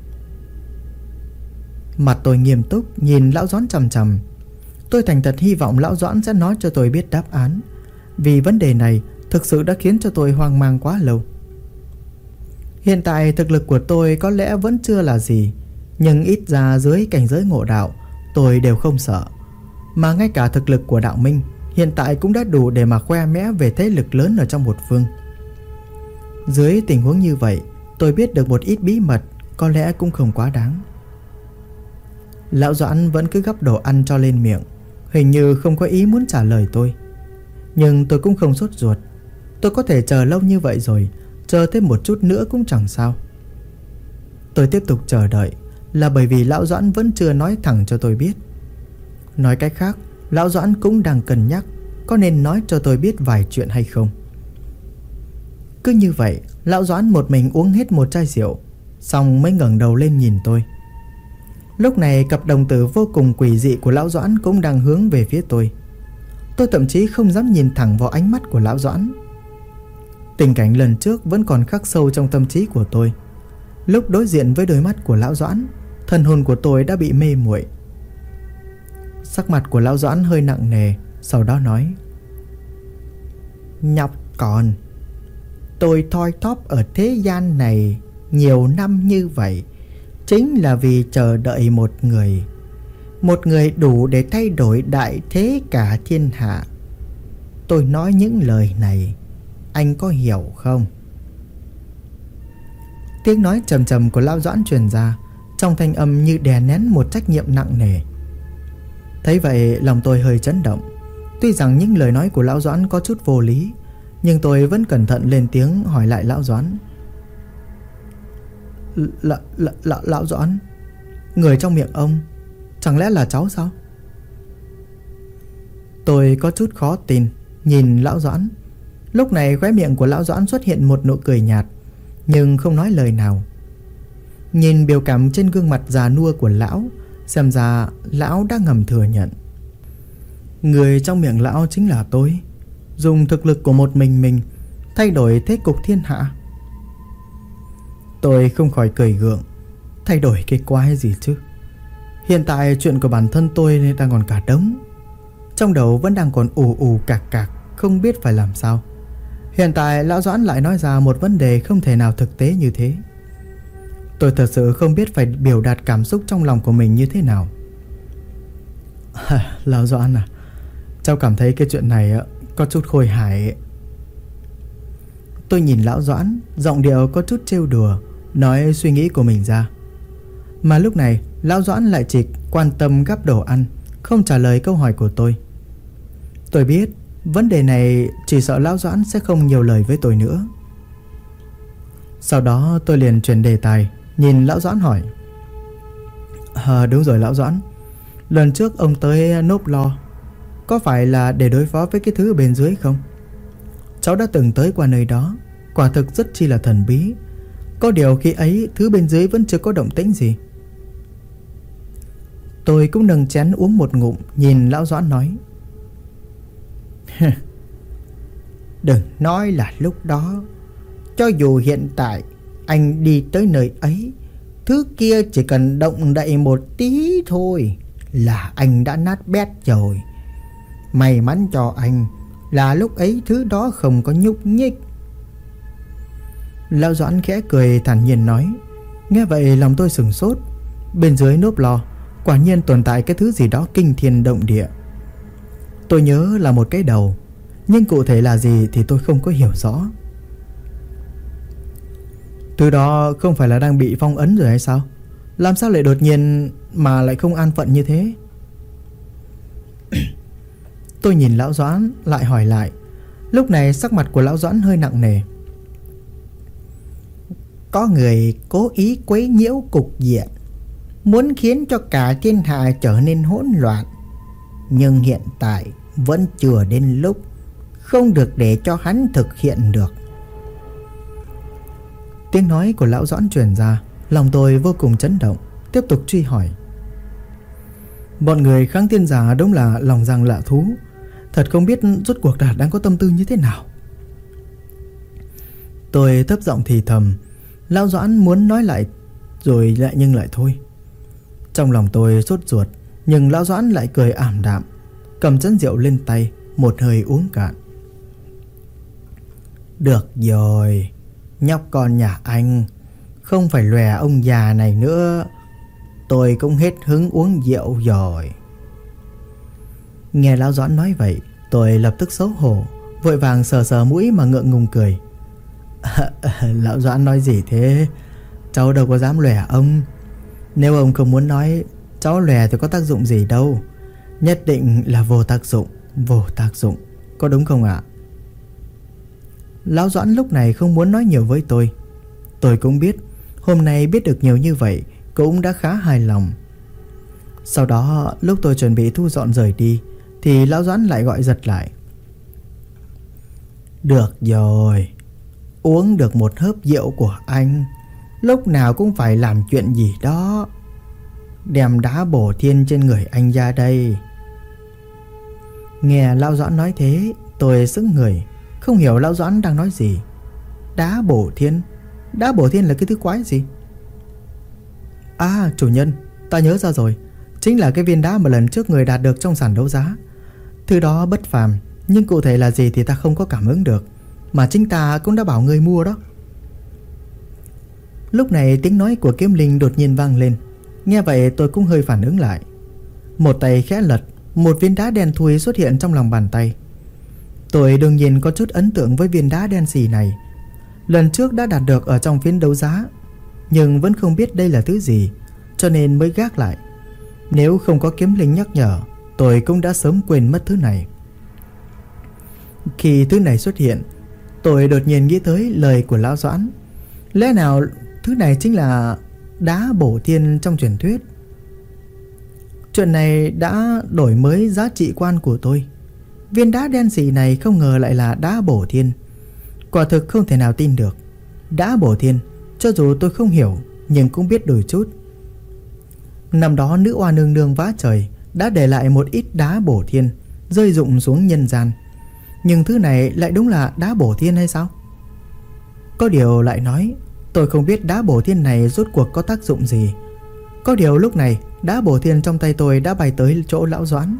S1: Mặt tôi nghiêm túc nhìn Lão Doãn chằm chằm. Tôi thành thật hy vọng Lão Doãn sẽ nói cho tôi biết đáp án, vì vấn đề này thực sự đã khiến cho tôi hoang mang quá lâu. Hiện tại thực lực của tôi có lẽ vẫn chưa là gì, nhưng ít ra dưới cảnh giới ngộ đạo tôi đều không sợ. Mà ngay cả thực lực của đạo minh hiện tại cũng đã đủ để mà khoe mẽ về thế lực lớn ở trong một phương. Dưới tình huống như vậy, tôi biết được một ít bí mật có lẽ cũng không quá đáng. Lão Doãn vẫn cứ gắp đồ ăn cho lên miệng, hình như không có ý muốn trả lời tôi. Nhưng tôi cũng không sốt ruột. Tôi có thể chờ lâu như vậy rồi, chờ thêm một chút nữa cũng chẳng sao. Tôi tiếp tục chờ đợi là bởi vì Lão Doãn vẫn chưa nói thẳng cho tôi biết. Nói cách khác, Lão Doãn cũng đang cân nhắc có nên nói cho tôi biết vài chuyện hay không. Cứ như vậy, Lão Doãn một mình uống hết một chai rượu, xong mới ngẩng đầu lên nhìn tôi. Lúc này cặp đồng tử vô cùng quỷ dị của Lão Doãn cũng đang hướng về phía tôi. Tôi thậm chí không dám nhìn thẳng vào ánh mắt của Lão Doãn. Tình cảnh lần trước vẫn còn khắc sâu trong tâm trí của tôi. Lúc đối diện với đôi mắt của Lão Doãn, thần hồn của tôi đã bị mê muội. Sắc mặt của Lão Doãn hơi nặng nề, sau đó nói: Nhóc con, tôi thoi thóp ở thế gian này nhiều năm như vậy chính là vì chờ đợi một người đủ để thay đổi đại thế cả thiên hạ. Tôi nói những lời này, anh có hiểu không? Tiếng nói trầm trầm của Lão Doãn truyền ra, trong thanh âm như đè nén một trách nhiệm nặng nề. Thấy vậy lòng tôi hơi chấn động. Tuy rằng những lời nói của Lão Doãn có chút vô lý, nhưng tôi vẫn cẩn thận lên tiếng hỏi lại Lão Doãn. Lão Doãn, người trong miệng ông chẳng lẽ là cháu sao? Tôi có chút khó tin nhìn Lão Doãn. Lúc này khóe miệng của Lão Doãn xuất hiện một nụ cười nhạt, nhưng không nói lời nào. Nhìn biểu cảm trên gương mặt già nua của Lão, xem ra Lão đã ngầm thừa nhận. Người trong miệng Lão chính là tôi, dùng thực lực của một mình thay đổi thế cục thiên hạ. Tôi không khỏi cười gượng. Thay đổi cái quái gì chứ? Hiện tại chuyện của bản thân tôi đang còn cả đống, trong đầu vẫn đang còn ù ù cạc cạc, không biết phải làm sao. Hiện tại Lão Doãn lại nói ra một vấn đề không thể nào thực tế như thế. Tôi thật sự không biết phải biểu đạt cảm xúc trong lòng của mình như thế nào. Lão Doãn à, cháu cảm thấy cái chuyện này có chút khôi hài. Tôi nhìn Lão Doãn, giọng điệu có chút trêu đùa, nói suy nghĩ của mình ra. Mà lúc này Lão Doãn lại chỉ quan tâm gắp đồ ăn, không trả lời câu hỏi của tôi. Tôi biết vấn đề này chỉ sợ Lão Doãn sẽ không nhiều lời với tôi nữa. Sau đó tôi liền chuyển đề tài, nhìn Lão Doãn hỏi: Đúng rồi Lão Doãn, lần trước ông tới Nốp Lo có phải là để đối phó với cái thứ bên dưới không? Cháu đã từng tới qua nơi đó, quả thực rất chi là thần bí. Có điều khi ấy thứ bên dưới vẫn chưa có động tĩnh gì. Tôi cũng nâng chén uống một ngụm, nhìn Lão Doãn nói: Đừng nói là lúc đó, cho dù hiện tại anh đi tới nơi ấy, thứ kia chỉ cần động đậy một tí thôi là anh đã nát bét rồi. May mắn cho anh là lúc ấy thứ đó không có nhúc nhích. Lão Doãn khẽ cười thản nhiên nói. Nghe vậy lòng tôi sửng sốt. Bên dưới Nốp Lo quả nhiên tồn tại cái thứ gì đó kinh thiên động địa. Tôi nhớ là một cái đầu, nhưng cụ thể là gì thì tôi không có hiểu rõ. Từ đó không phải là đang bị phong ấn rồi hay sao? Làm sao lại đột nhiên mà lại không an phận như thế? Tôi nhìn lão Doãn lại hỏi lại. Lúc này sắc mặt của lão Doãn hơi nặng nề. Có người cố ý quấy nhiễu cục diện, muốn khiến cho cả thiên hạ trở nên hỗn loạn. Nhưng hiện tại vẫn chưa đến lúc, không được để cho hắn thực hiện được. Tiếng nói của lão Doãn truyền ra, lòng tôi vô cùng chấn động, tiếp tục truy hỏi. Bọn người Kháng Tiên Giả đúng là lòng răng lạ thú, thật không biết rốt cuộc là đang có tâm tư như thế nào. Tôi thấp giọng thì thầm. Lão Doãn muốn nói lại rồi nhưng lại thôi. Trong lòng tôi sốt ruột, nhưng lão Doãn lại cười ảm đạm, cầm chén rượu lên tay, một hơi uống cạn. Được rồi, nhóc con nhà anh, không phải lòe ông già này nữa. Tôi cũng hết hứng uống rượu rồi. Nghe lão Doãn nói vậy, tôi lập tức xấu hổ, vội vàng sờ sờ mũi mà ngượng ngùng cười. Lão Doãn nói gì thế? Cháu đâu có dám lòe ông. Nếu ông không muốn nói, cháu lòe thì có tác dụng gì đâu. Nhất định là vô tác dụng. Vô tác dụng, có đúng không ạ? Lão Doãn lúc này không muốn nói nhiều với tôi. Tôi cũng biết, hôm nay biết được nhiều như vậy cũng đã khá hài lòng. Sau đó lúc tôi chuẩn bị thu dọn rời đi thì lão Doãn lại gọi giật lại. Được rồi, uống được một hớp rượu của anh, lúc nào cũng phải làm chuyện gì đó. Đem đá bổ thiên trên người anh ra đây. Nghe lão Doãn nói thế, tôi sững người, không hiểu lão Doãn đang nói gì. Đá bổ thiên? Đá bổ thiên là cái thứ quái gì? À, chủ nhân, ta nhớ ra rồi. Chính là cái viên đá mà lần trước người đạt được trong sàn đấu giá. Thứ đó bất phàm, nhưng cụ thể là gì thì ta không có cảm ứng được, mà chính ta cũng đã bảo người mua đó. Lúc này tiếng nói của Kiếm Linh đột nhiên vang lên. Nghe vậy tôi cũng hơi phản ứng lại. Một tay khẽ lật, một viên đá đen thui xuất hiện trong lòng bàn tay. Tôi đương nhiên có chút ấn tượng với viên đá đen xì này. Lần trước đã đạt được ở trong phiên đấu giá, nhưng vẫn không biết đây là thứ gì, cho nên mới gác lại. Nếu không có Kiếm Linh nhắc nhở, tôi cũng đã sớm quên mất thứ này. Khi thứ này xuất hiện, tôi đột nhiên nghĩ tới lời của lão Doãn. Lẽ nào thứ này chính là đá bổ thiên trong truyền thuyết? Chuyện này đã đổi mới giá trị quan của tôi. Viên đá đen xì này không ngờ lại là đá bổ thiên. Quả thực không thể nào tin được. Đá bổ thiên, cho dù tôi không hiểu nhưng cũng biết đôi chút. Năm đó nữ oa nương nương vá trời đã để lại một ít đá bổ thiên rơi rụng xuống nhân gian. Nhưng thứ này lại đúng là đá bổ thiên hay sao? Có điều lại nói, tôi không biết đá bổ thiên này rốt cuộc có tác dụng gì. Có điều lúc này đá bổ thiên trong tay tôi đã bay tới chỗ lão Doãn.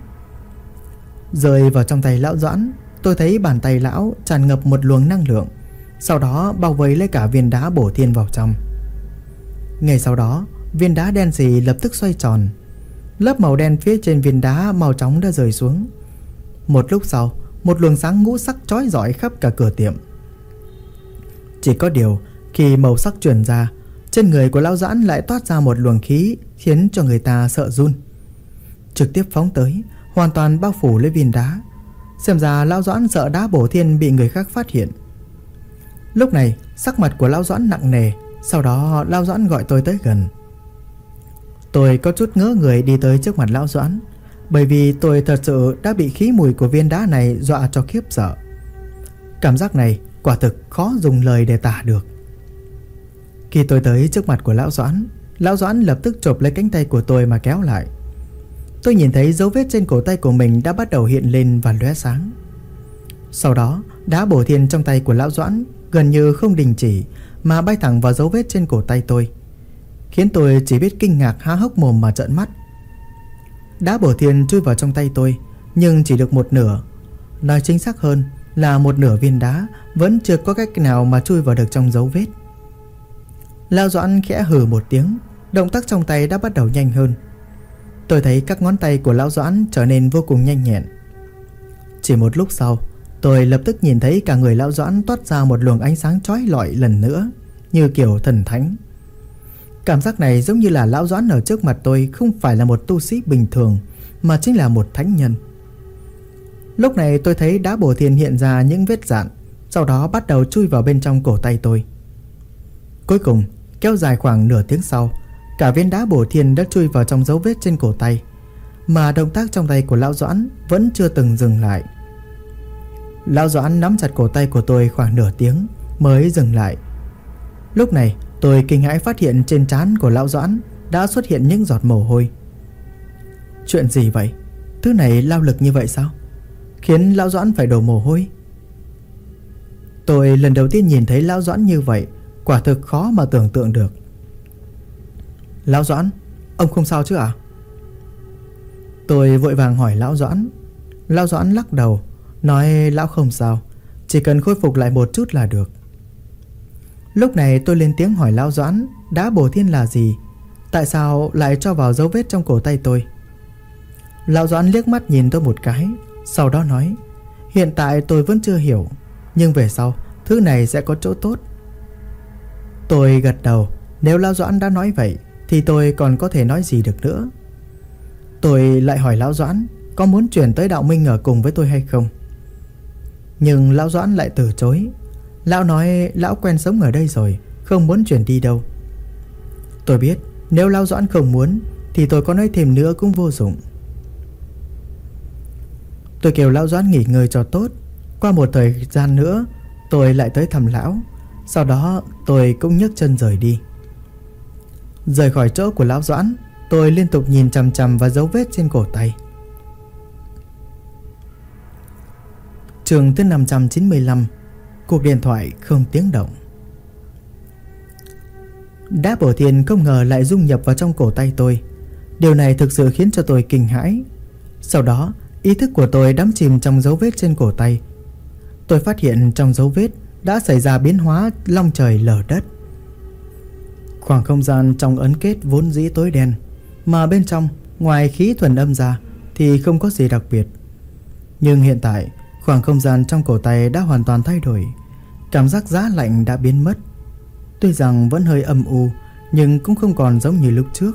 S1: Rơi vào trong tay lão Doãn, tôi thấy bàn tay lão tràn ngập một luồng năng lượng, sau đó bao vây lấy cả viên đá bổ thiên vào trong. Ngay sau đó, viên đá đen xì lập tức xoay tròn. Lớp màu đen phía trên viên đá màu chóng đã rơi xuống. Một lúc sau, một luồng sáng ngũ sắc chói rọi khắp cả cửa tiệm. Chỉ có điều, khi màu sắc truyền ra, trên người của lão Doãn lại toát ra một luồng khí khiến cho người ta sợ run. Trực tiếp phóng tới, hoàn toàn bao phủ lấy viên đá. Xem ra lão Doãn sợ đá bổ thiên bị người khác phát hiện. Lúc này sắc mặt của lão Doãn nặng nề. Sau đó lão Doãn gọi tôi tới gần. Tôi có chút ngỡ người đi tới trước mặt lão Doãn, bởi vì tôi thật sự đã bị khí mùi của viên đá này dọa cho khiếp sợ. Cảm giác này quả thực khó dùng lời để tả được. Khi tôi tới trước mặt của lão Doãn lập tức chộp lấy cánh tay của tôi mà kéo lại. Tôi nhìn thấy dấu vết trên cổ tay của mình đã bắt đầu hiện lên và lóe sáng. Sau đó đá bổ thiên trong tay của lão Doãn gần như không đình chỉ mà bay thẳng vào dấu vết trên cổ tay tôi, khiến tôi chỉ biết kinh ngạc há hốc mồm mà trợn mắt. Đá bổ thiên chui vào trong tay tôi, nhưng chỉ được một nửa. Nói chính xác hơn là một nửa viên đá vẫn chưa có cách nào mà chui vào được trong dấu vết. Lão Doãn khẽ hừ một tiếng, động tác trong tay đã bắt đầu nhanh hơn. Tôi thấy các ngón tay của lão Doãn trở nên vô cùng nhanh nhẹn. Chỉ một lúc sau, Tôi lập tức nhìn thấy cả người lão Doãn toát ra một luồng ánh sáng chói lọi lần nữa, như kiểu thần thánh. Cảm giác này giống như là lão Doãn ở trước mặt tôi không phải là một tu sĩ bình thường, mà chính là một thánh nhân. Lúc này tôi thấy đá bổ thiên hiện ra những vết dạn, sau đó bắt đầu chui vào bên trong cổ tay tôi. Cuối cùng, kéo dài khoảng nửa tiếng sau, cả viên đá bổ thiên đã chui vào trong dấu vết trên cổ tay, mà động tác trong tay của lão Doãn vẫn chưa từng dừng lại. Lão Doãn nắm chặt cổ tay của tôi khoảng nửa tiếng mới dừng lại. Lúc này tôi kinh hãi phát hiện trên trán của lão Doãn đã xuất hiện những giọt mồ hôi. Chuyện gì vậy? Thứ này lao lực như vậy sao? Khiến lão Doãn phải đổ mồ hôi. Tôi lần đầu tiên nhìn thấy lão Doãn như vậy, quả thực khó mà tưởng tượng được. Lão Doãn, ông không sao chứ ạ? Tôi vội vàng hỏi lão Doãn. Lão Doãn lắc đầu, nói lão không sao, chỉ cần khôi phục lại một chút là được. Lúc này tôi lên tiếng hỏi lão Doãn đá bổ thiên là gì, tại sao lại cho vào dấu vết trong cổ tay tôi. Lão Doãn liếc mắt nhìn tôi một cái, sau đó nói: hiện tại tôi vẫn chưa hiểu, nhưng về sau thứ này sẽ có chỗ tốt. Tôi gật đầu, nếu lão Doãn đã nói vậy thì tôi còn có thể nói gì được nữa. Tôi lại hỏi lão Doãn có muốn chuyển tới Đạo Minh ở cùng với tôi hay không. Nhưng lão Doãn lại từ chối. Lão nói lão quen sống ở đây rồi, không muốn chuyển đi đâu. Tôi biết nếu lão Doãn không muốn thì tôi có nói thêm nữa cũng vô dụng. Tôi kêu lão Doãn nghỉ ngơi cho tốt. Qua một thời gian nữa tôi lại tới thăm lão. Sau đó tôi cũng nhấc chân rời đi. Rời khỏi chỗ của lão Doãn, tôi liên tục nhìn chằm chằm vào dấu vết trên cổ tay. Chương thứ 595. Cuộc điện thoại không tiếng động. Đá bổ thiên không ngờ lại dung nhập vào trong cổ tay tôi. Điều này thực sự khiến cho tôi kinh hãi. Sau đó ý thức của tôi đắm chìm trong dấu vết trên cổ tay. Tôi phát hiện trong dấu vết đã xảy ra biến hóa long trời lở đất. Khoảng không gian trong ấn kết vốn dĩ tối đen, mà bên trong ngoài khí thuần âm ra thì không có gì đặc biệt. Nhưng hiện tại khoảng không gian trong cổ tay đã hoàn toàn thay đổi. Cảm giác giá lạnh đã biến mất. Tuy rằng vẫn hơi âm u, nhưng cũng không còn giống như lúc trước.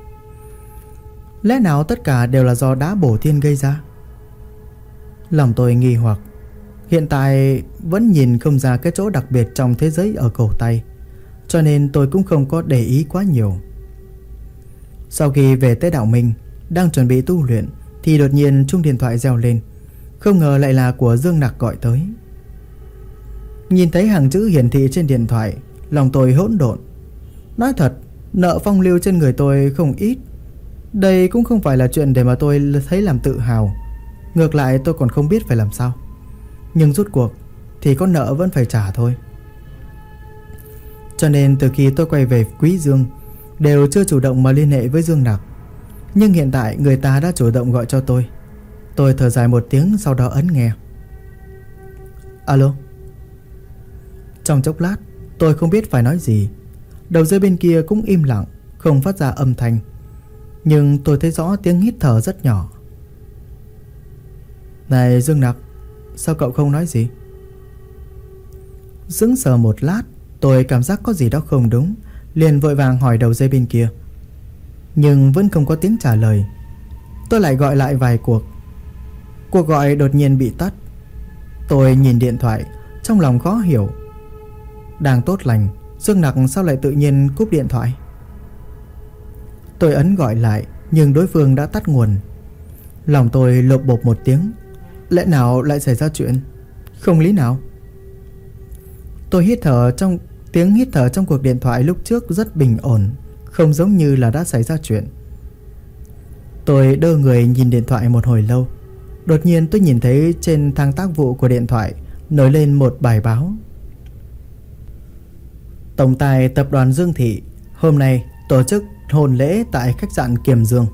S1: Lẽ nào tất cả đều là do đá bổ thiên gây ra? Lòng tôi nghi hoặc. Hiện tại vẫn nhìn không ra cái chỗ đặc biệt trong thế giới ở cổ tay, cho nên tôi cũng không có để ý quá nhiều. Sau khi về tới Đạo Minh, đang chuẩn bị tu luyện thì đột nhiên chuông điện thoại reo lên. Không ngờ lại là của Dương Nặc gọi tới. Nhìn thấy hàng chữ hiển thị trên điện thoại, lòng tôi hỗn độn. Nói thật, nợ phong lưu trên người tôi không ít. Đây cũng không phải là chuyện để mà tôi thấy làm tự hào. Ngược lại tôi còn không biết phải làm sao. Nhưng rốt cuộc thì có nợ vẫn phải trả thôi. Cho nên từ khi tôi quay về Quý Dương, đều chưa chủ động mà liên hệ với Dương Nặc. Nhưng hiện tại người ta đã chủ động gọi cho tôi. Tôi thở dài một tiếng, sau đó ấn nghe. Alo. Trong chốc lát tôi không biết phải nói gì. Đầu dây bên kia cũng im lặng, không phát ra âm thanh. Nhưng tôi thấy rõ tiếng hít thở rất nhỏ. Này Dương Nặc, sao cậu không nói gì? Sững sờ một lát, tôi cảm giác có gì đó không đúng, liền vội vàng hỏi đầu dây bên kia. Nhưng vẫn không có tiếng trả lời. Tôi lại gọi lại vài cuộc. Cuộc gọi đột nhiên bị tắt. Tôi nhìn điện thoại, trong lòng khó hiểu. Đang tốt lành, Dương Nặc sao lại tự nhiên cúp điện thoại? Tôi ấn gọi lại, nhưng đối phương đã tắt nguồn. Lòng tôi lộp bộp một tiếng. Lẽ nào lại xảy ra chuyện? Không lý nào. Tôi hít thở trong tiếng hít thở trong cuộc điện thoại lúc trước rất bình ổn, không giống như là đã xảy ra chuyện. Tôi đơ người nhìn điện thoại một hồi lâu. Đột nhiên tôi nhìn thấy trên thang tác vụ của điện thoại nổi lên một bài báo. Tổng tài tập đoàn Dương Thị hôm nay tổ chức hôn lễ tại khách sạn Kiềm Dương.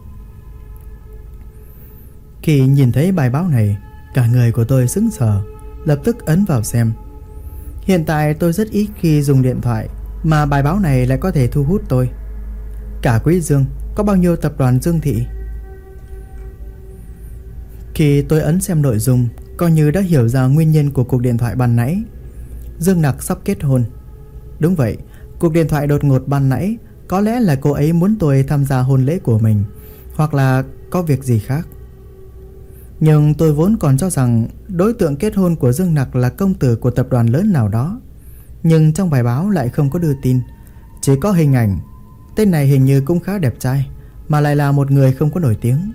S1: Khi nhìn thấy bài báo này, cả người của tôi sững sờ, lập tức ấn vào xem. Hiện tại tôi rất ít khi dùng điện thoại, mà bài báo này lại có thể thu hút tôi. Cả Quý Dương có bao nhiêu tập đoàn Dương Thị? Khi tôi ấn xem nội dung coi như đã hiểu ra nguyên nhân của cuộc điện thoại ban nãy. Dương Nặc sắp kết hôn. Đúng vậy, cuộc điện thoại đột ngột ban nãy có lẽ là cô ấy muốn tôi tham gia hôn lễ của mình, hoặc là có việc gì khác. Nhưng tôi vốn còn cho rằng đối tượng kết hôn của Dương Nặc là công tử của tập đoàn lớn nào đó. Nhưng trong bài báo lại không có đưa tin, chỉ có hình ảnh. Tên này hình như cũng khá đẹp trai, mà lại là một người không có nổi tiếng.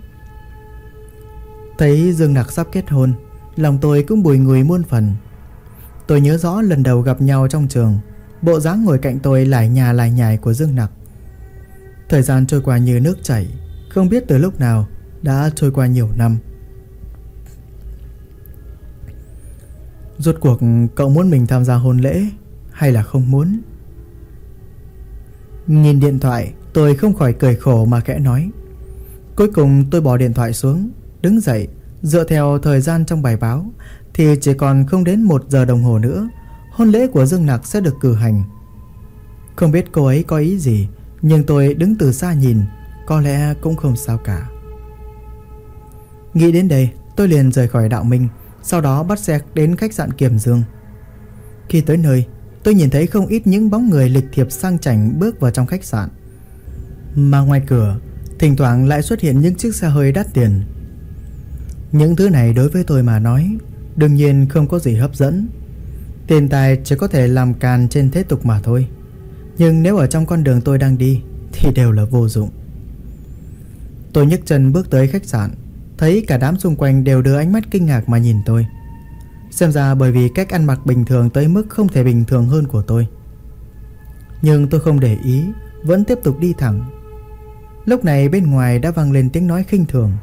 S1: Thấy Dương Nặc sắp kết hôn, lòng tôi cũng bùi ngùi muôn phần. Tôi nhớ rõ lần đầu gặp nhau trong trường, bộ dáng ngồi cạnh tôi lải nhà lải nhải của Dương Nặc. Thời gian trôi qua như nước chảy, không biết từ lúc nào đã trôi qua nhiều năm. Rốt cuộc cậu muốn mình tham gia hôn lễ hay là không muốn? Nhìn điện thoại, tôi không khỏi cười khổ mà khẽ nói. Cuối cùng tôi bỏ điện thoại xuống, đứng dậy. Dựa theo thời gian trong bài báo thì chỉ còn không đến 1 giờ đồng hồ nữa, hôn lễ của Dương Nặc sẽ được cử hành. Không biết cô ấy có ý gì, nhưng tôi đứng từ xa nhìn, có lẽ cũng không sao cả. Nghĩ đến đây, tôi liền rời khỏi Đạo Minh, sau đó bắt xe đến khách sạn Kiềm Dương. Khi tới nơi, tôi nhìn thấy không ít những bóng người lịch thiệp sang chảnh bước vào trong khách sạn. Mà ngoài cửa, thỉnh thoảng lại xuất hiện những chiếc xe hơi đắt tiền. Những thứ này đối với tôi mà nói, đương nhiên không có gì hấp dẫn. Tiền tài chỉ có thể làm càn trên thế tục mà thôi. Nhưng nếu ở trong con đường tôi đang đi thì đều là vô dụng. Tôi nhấc chân bước tới khách sạn, thấy cả đám xung quanh đều đưa ánh mắt kinh ngạc mà nhìn tôi. Xem ra bởi vì cách ăn mặc bình thường tới mức không thể bình thường hơn của tôi. Nhưng tôi không để ý, vẫn tiếp tục đi thẳng. Lúc này bên ngoài đã vang lên tiếng nói khinh thường.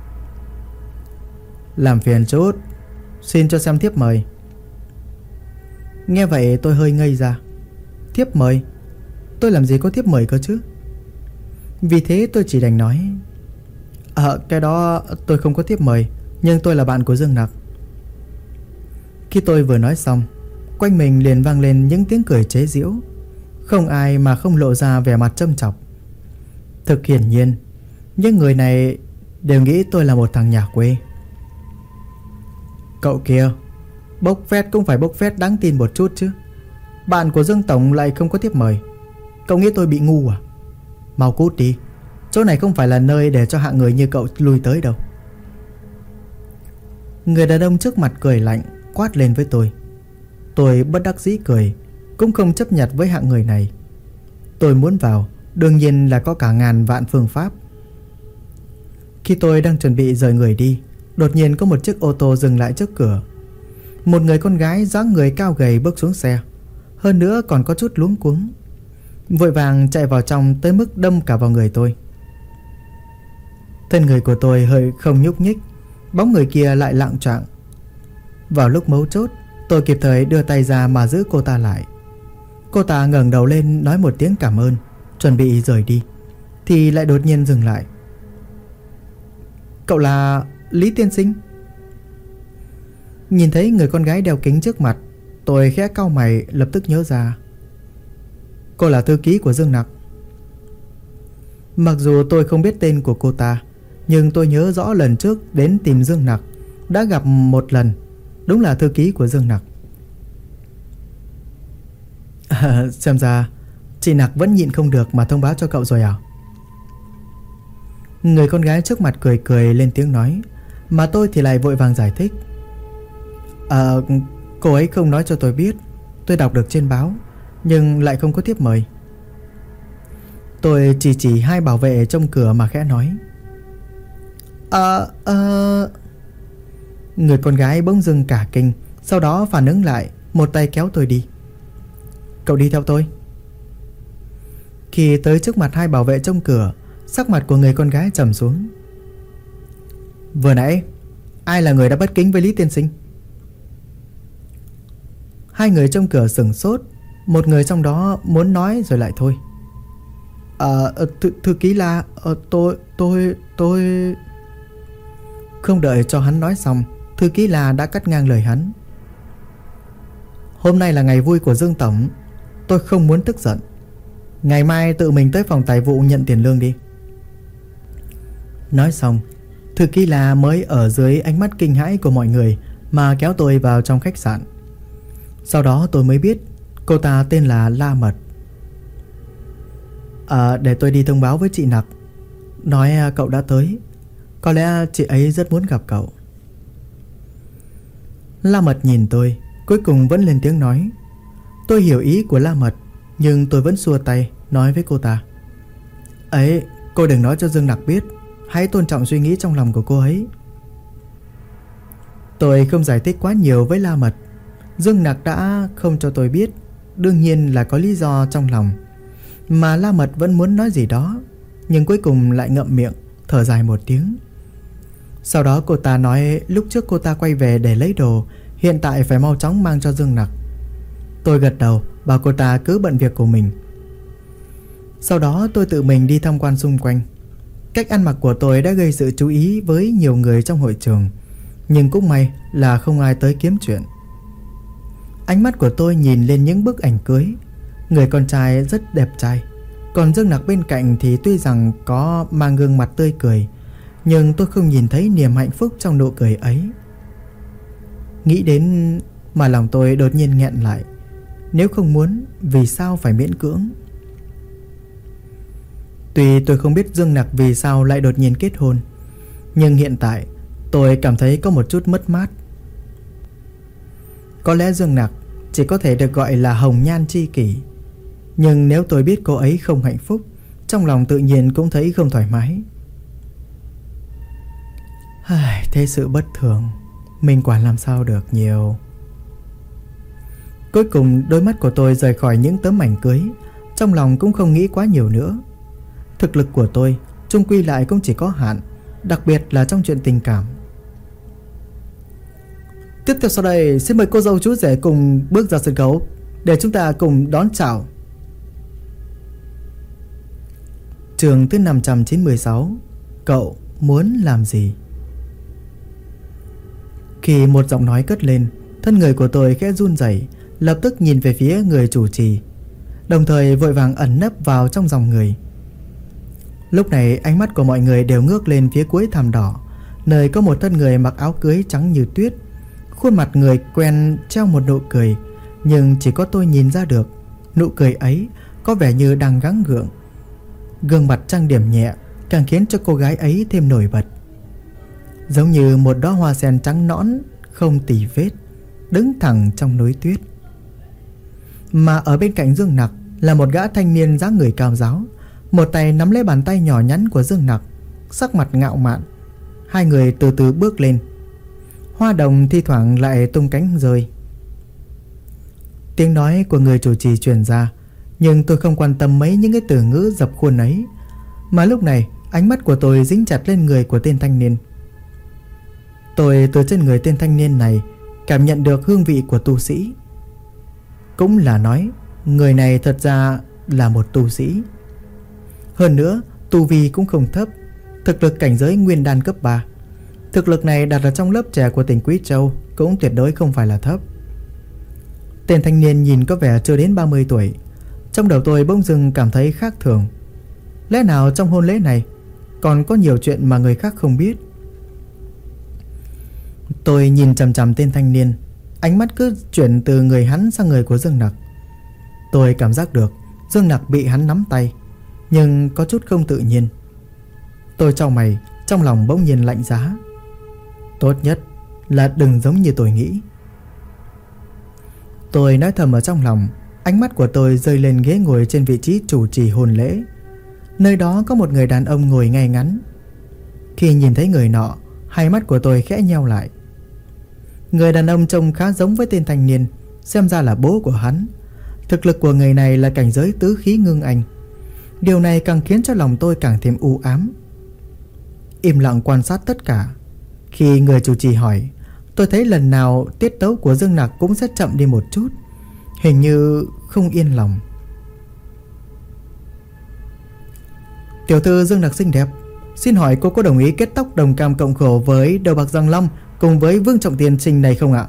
S1: Làm phiền chút, xin cho xem thiếp mời. Nghe vậy tôi hơi ngây ra. Thiếp mời? Tôi làm gì có thiếp mời cơ chứ? Vì thế tôi chỉ đành nói, cái đó tôi không có thiếp mời, nhưng tôi là bạn của Dương Nặc. Khi tôi vừa nói xong, quanh mình liền vang lên những tiếng cười chế giễu. Không ai mà không lộ ra vẻ mặt châm chọc. Thực hiển nhiên, những người này đều nghĩ tôi là một thằng nhà quê. Cậu kia, bốc phét cũng phải bốc phét đáng tin một chút chứ. Bạn của Dương Tổng lại không có thiếp mời. Cậu nghĩ tôi bị ngu à? Mau cút đi, chỗ này không phải là nơi để cho hạng người như cậu lui tới đâu. Người đàn ông trước mặt cười lạnh, quát lên với tôi. Tôi bất đắc dĩ cười, cũng không chấp nhận với hạng người này. Tôi muốn vào, đương nhiên là có cả ngàn vạn phương pháp. Khi tôi đang chuẩn bị rời người đi, đột nhiên có một chiếc ô tô dừng lại trước cửa. Một người con gái dáng người cao gầy bước xuống xe, hơn nữa còn có chút luống cuống, vội vàng chạy vào trong tới mức đâm cả vào người tôi. Thân người của tôi hơi không nhúc nhích, bóng người kia lại lạng choạng. Vào lúc mấu chốt, tôi kịp thời đưa tay ra mà giữ cô ta lại. Cô ta ngẩng đầu lên nói một tiếng cảm ơn, chuẩn bị rời đi, thì lại đột nhiên dừng lại. Cậu là Lý tiên sinh? Nhìn thấy người con gái đeo kính trước mặt, tôi khẽ cau mày, lập tức nhớ ra. Cô là thư ký của Dương Nặc. Mặc dù tôi không biết tên của cô ta, nhưng tôi nhớ rõ lần trước đến tìm Dương Nặc đã gặp một lần. Đúng là thư ký của Dương Nặc. Xem ra chị Nặc vẫn nhịn không được mà thông báo cho cậu rồi à? Người con gái trước mặt cười cười lên tiếng nói, mà tôi thì lại vội vàng giải thích. Cô ấy không nói cho tôi biết. Tôi đọc được trên báo, nhưng lại không có thiếp mời. Tôi chỉ hai bảo vệ trong cửa mà khẽ nói. Người con gái bỗng dưng cả kinh, sau đó phản ứng lại, một tay kéo tôi đi. Cậu đi theo tôi. Khi tới trước mặt hai bảo vệ trong cửa, sắc mặt của người con gái trầm xuống. Vừa nãy ai là người đã bất kính với Lý tiên sinh? Hai người trong cửa sửng sốt. Một người trong đó muốn nói rồi lại thôi. Thư ký là tôi. Không đợi cho hắn nói xong, thư ký là đã cắt ngang lời hắn. Hôm nay là ngày vui của Dương Tổng, tôi không muốn tức giận. Ngày mai tự mình tới phòng tài vụ nhận tiền lương đi. Nói xong, thư ký là mới ở dưới ánh mắt kinh hãi của mọi người mà kéo tôi vào trong khách sạn. Sau đó tôi mới biết cô ta tên là La Mật. Để tôi đi thông báo với chị Nặc, nói cậu đã tới. Có lẽ chị ấy rất muốn gặp cậu. La Mật nhìn tôi, cuối cùng vẫn lên tiếng nói. Tôi hiểu ý của La Mật, nhưng tôi vẫn xua tay nói với cô ta. Ấy, cô đừng nói cho Dương Nặc biết. Hãy tôn trọng suy nghĩ trong lòng của cô ấy. Tôi không giải thích quá nhiều với La Mật. Dương Nặc đã không cho tôi biết, đương nhiên là có lý do trong lòng. Mà La Mật vẫn muốn nói gì đó, nhưng cuối cùng lại ngậm miệng, thở dài một tiếng. Sau đó cô ta nói lúc trước cô ta quay về để lấy đồ, hiện tại phải mau chóng mang cho Dương Nặc. Tôi gật đầu, bảo cô ta cứ bận việc của mình. Sau đó tôi tự mình đi tham quan xung quanh. Cách ăn mặc của tôi đã gây sự chú ý với nhiều người trong hội trường, nhưng cũng may là không ai tới kiếm chuyện. Ánh mắt của tôi nhìn lên những bức ảnh cưới. Người con trai rất đẹp trai, còn Dương Nặc bên cạnh thì tuy rằng có mang gương mặt tươi cười, nhưng tôi không nhìn thấy niềm hạnh phúc trong nụ cười ấy. Nghĩ đến mà lòng tôi đột nhiên nghẹn lại. Nếu không muốn, vì sao phải miễn cưỡng? Tuy tôi không biết Dương Nặc vì sao lại đột nhiên kết hôn, nhưng hiện tại tôi cảm thấy có một chút mất mát. Có lẽ Dương Nặc chỉ có thể được gọi là hồng nhan tri kỷ, nhưng nếu tôi biết cô ấy không hạnh phúc, trong lòng tự nhiên cũng thấy không thoải mái. Thế sự bất thường, mình quản làm sao được nhiều. Cuối cùng đôi mắt của tôi rời khỏi những tấm ảnh cưới, trong lòng cũng không nghĩ quá nhiều nữa. Thực lực của tôi chung quy lại cũng chỉ có hạn, đặc biệt là trong chuyện tình cảm. Tiếp theo sau đây, xin mời cô dâu chú rể cùng bước ra sân khấu để chúng ta cùng đón chào. Chương thứ 596. Cậu muốn làm gì? Khi một giọng nói cất lên, thân người của tôi khẽ run rẩy, lập tức nhìn về phía người chủ trì, đồng thời vội vàng ẩn nấp vào trong dòng người. Lúc này ánh mắt của mọi người đều ngước lên phía cuối thảm đỏ, nơi có một thân người mặc áo cưới trắng như tuyết. Khuôn mặt người quen treo một nụ cười, nhưng chỉ có tôi nhìn ra được nụ cười ấy có vẻ như đang gắng gượng. Gương mặt trang điểm nhẹ càng khiến cho cô gái ấy thêm nổi bật, giống như một đóa hoa sen trắng nõn không tì vết, đứng thẳng trong núi tuyết. Mà ở bên cạnh Dương Nặc là một gã thanh niên dáng người cao ráo, một tay nắm lấy bàn tay nhỏ nhắn của Dương Nặc, sắc mặt ngạo mạn. Hai người từ từ bước lên. Hoa đồng thi thoảng lại tung cánh rơi. Tiếng nói của người chủ trì truyền ra, nhưng tôi không quan tâm mấy những cái từ ngữ dập khuôn ấy, mà lúc này ánh mắt của tôi dính chặt lên người của tên thanh niên. Tôi từ trên người tên thanh niên này cảm nhận được hương vị của tu sĩ. Cũng là nói người này thật ra là một tu sĩ. Hơn nữa tu vi cũng không thấp, thực lực cảnh giới nguyên đan cấp 3. Thực lực này đặt ở trong lớp trẻ của tỉnh Quý Châu cũng tuyệt đối không phải là thấp. Tên thanh niên nhìn có vẻ chưa đến 30 tuổi. Trong đầu tôi bỗng dưng cảm thấy khác thường. Lẽ nào trong hôn lễ này còn có nhiều chuyện mà người khác không biết? Tôi nhìn chằm chằm tên thanh niên, ánh mắt cứ chuyển từ người hắn sang người của Dương Nặc. Tôi cảm giác được Dương Nặc bị hắn nắm tay, nhưng có chút không tự nhiên. Tôi chau mày, trong lòng bỗng nhiên lạnh giá. Tốt nhất là đừng giống như tôi nghĩ. Tôi nói thầm ở trong lòng. Ánh mắt của tôi rơi lên ghế ngồi trên vị trí chủ trì hôn lễ. Nơi đó có một người đàn ông ngồi ngay ngắn. Khi nhìn thấy người nọ, hai mắt của tôi khẽ nheo lại. Người đàn ông trông khá giống với tên thanh niên, xem ra là bố của hắn. Thực lực của người này là cảnh giới tứ khí ngưng anh. Điều này càng khiến cho lòng tôi càng thêm u ám. Im lặng quan sát tất cả. Khi người chủ trì hỏi, tôi thấy lần nào tiết tấu của Dương Nặc cũng sẽ chậm đi một chút, hình như không yên lòng. Tiểu thư Dương Nặc xinh đẹp, xin hỏi cô có đồng ý kết tóc đồng cam cộng khổ với đầu bạc răng long cùng với Vương Trọng Tiên sinh này không ạ?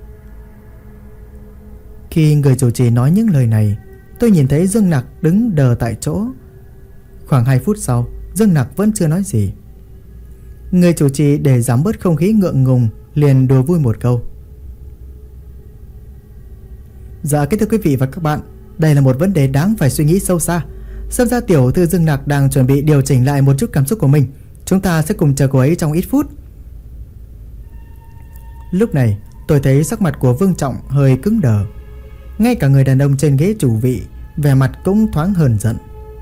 S1: Khi người chủ trì nói những lời này, tôi nhìn thấy Dương Nặc đứng đờ tại chỗ. Khoảng 2 phút sau, Dương Nặc vẫn chưa nói gì. Người chủ trì để giảm bớt không khí ngượng ngùng liền đùa vui một câu. Dạ kính thưa quý vị và các bạn, đây là một vấn đề đáng phải suy nghĩ sâu xa. Xem ra tiểu thư Dương Nặc đang chuẩn bị điều chỉnh lại một chút cảm xúc của mình. Chúng ta sẽ cùng chờ cô ấy trong ít phút. Lúc này tôi thấy sắc mặt của Vương Trọng hơi cứng đờ. Ngay cả người đàn ông trên ghế chủ vị vẻ mặt cũng thoáng hờn giận.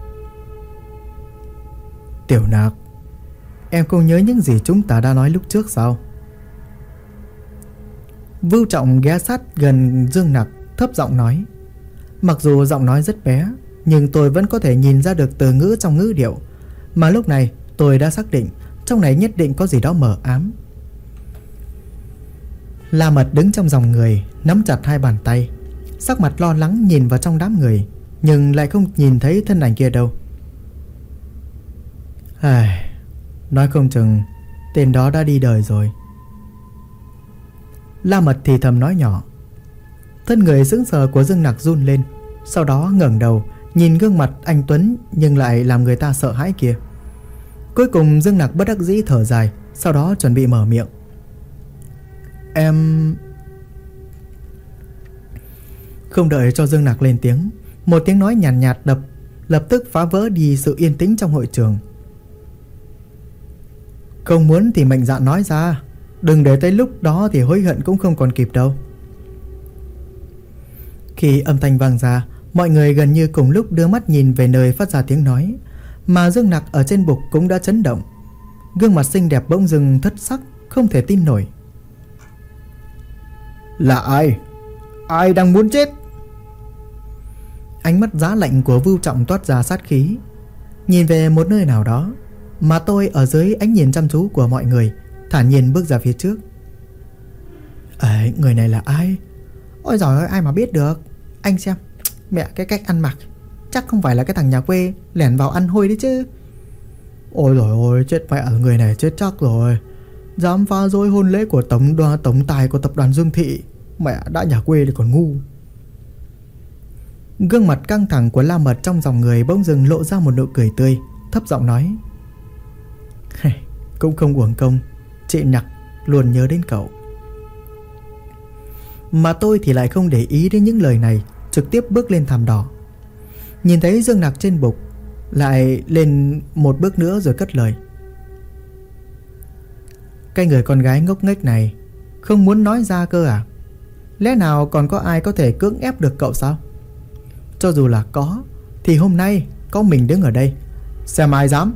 S1: Tiểu Nặc, em không nhớ những gì chúng ta đã nói lúc trước sao? Vưu Trọng ghé sát gần Dương Nặc, thấp giọng nói. Mặc dù giọng nói rất bé, nhưng tôi vẫn có thể nhìn ra được từ ngữ trong ngữ điệu. Mà lúc này tôi đã xác định trong này nhất định có gì đó mờ ám. La Mật đứng trong dòng người, nắm chặt hai bàn tay, sắc mặt lo lắng nhìn vào trong đám người, nhưng lại không nhìn thấy thân ảnh kia đâu. Nói không chừng tên đó đã đi đời rồi. La Mật thì thầm nói nhỏ. Thân người sững sờ của Dương Nặc run lên, sau đó ngẩng đầu nhìn gương mặt anh tuấn nhưng lại làm người ta sợ hãi kia. Cuối cùng Dương Nặc bất đắc dĩ thở dài, sau đó chuẩn bị mở miệng. Em... Không đợi cho Dương Nặc lên tiếng, một tiếng nói nhàn nhạt lập tức phá vỡ đi sự yên tĩnh trong hội trường. Không muốn thì mạnh dạn nói ra, đừng để tới lúc đó thì hối hận cũng không còn kịp đâu. Khi âm thanh vang ra, mọi người gần như cùng lúc đưa mắt nhìn về nơi phát ra tiếng nói, mà Dương Nặc ở trên bục cũng đã chấn động. Gương mặt xinh đẹp bỗng dưng thất sắc, không thể tin nổi. Là ai? Ai đang muốn chết? Ánh mắt giá lạnh của Vưu Trọng toát ra sát khí, nhìn về một nơi nào đó, mà tôi ở dưới ánh nhìn chăm chú của mọi người thản nhiên bước ra phía trước. Người này là ai? Ôi giời ơi, ai mà biết được. Anh xem, mẹ cái cách ăn mặc chắc không phải là cái thằng nhà quê lẻn vào ăn hôi đấy chứ. Ôi giời ơi, chết mẹ, người này chết chắc rồi. Dám phá rối hôn lễ của tổng tài của tập đoàn Dương Thị. Mẹ đã nhà quê thì còn ngu. Gương mặt căng thẳng của La Mật trong dòng người bỗng dưng lộ ra một nụ cười tươi, thấp giọng nói. Cũng không uổng công, chị Nặc luôn nhớ đến cậu. Mà tôi thì lại không để ý đến những lời này, trực tiếp bước lên thảm đỏ. Nhìn thấy Dương Nặc trên bục, lại lên một bước nữa rồi cất lời. Cái người con gái ngốc nghếch này không muốn nói ra cơ à? Lẽ nào còn có ai có thể cưỡng ép được cậu sao? Cho dù là có, thì hôm nay có mình đứng ở đây, xem ai dám.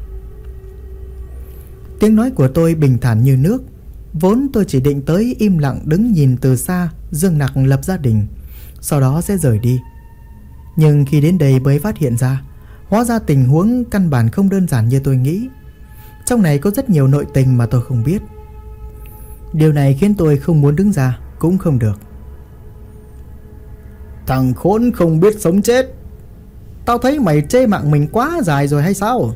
S1: Tiếng nói của tôi bình thản như nước. Vốn tôi chỉ định tới im lặng đứng nhìn từ xa Dương Nặc lập gia đình, sau đó sẽ rời đi. Nhưng khi đến đây mới phát hiện ra, hóa ra tình huống căn bản không đơn giản như tôi nghĩ. Trong này có rất nhiều nội tình mà tôi không biết. Điều này khiến tôi không muốn đứng ra cũng không được. Thằng khốn không biết sống chết, tao thấy mày chê mạng mình quá dài rồi hay sao?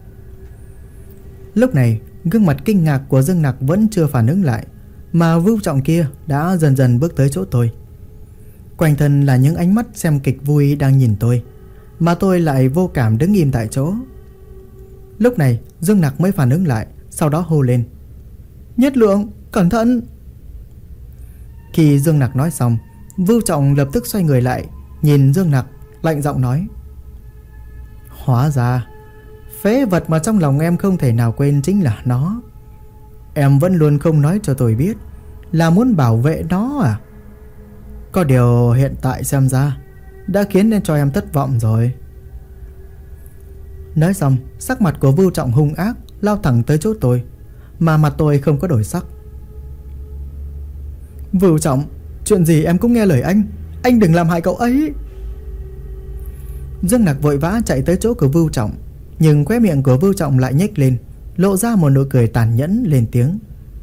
S1: Lúc này gương mặt kinh ngạc của Dương Nặc vẫn chưa phản ứng lại, mà Vưu Trọng kia đã dần dần bước tới chỗ tôi. Quanh thân là những ánh mắt xem kịch vui đang nhìn tôi, mà tôi lại vô cảm đứng im tại chỗ. Lúc này Dương Nặc mới phản ứng lại, sau đó hô lên. Nhất Lượng, cẩn thận! Khi Dương Nặc nói xong, Vưu Trọng lập tức xoay người lại, nhìn Dương Nặc, lạnh giọng nói. Hóa ra phế vật mà trong lòng em không thể nào quên chính là nó. Em vẫn luôn không nói cho tôi biết là muốn bảo vệ nó à? Có điều hiện tại xem ra đã khiến nên cho em thất vọng rồi. Nói xong, sắc mặt của Vưu Trọng hung ác lao thẳng tới chỗ tôi, mà mặt tôi không có đổi sắc. Vưu Trọng, chuyện gì em cũng nghe lời anh đừng làm hại cậu ấy. Dương Nặc vội vã chạy tới chỗ của Vưu Trọng, nhưng khóe miệng của Vưu Trọng lại nhếch lên, lộ ra một nụ cười tàn nhẫn, lên tiếng.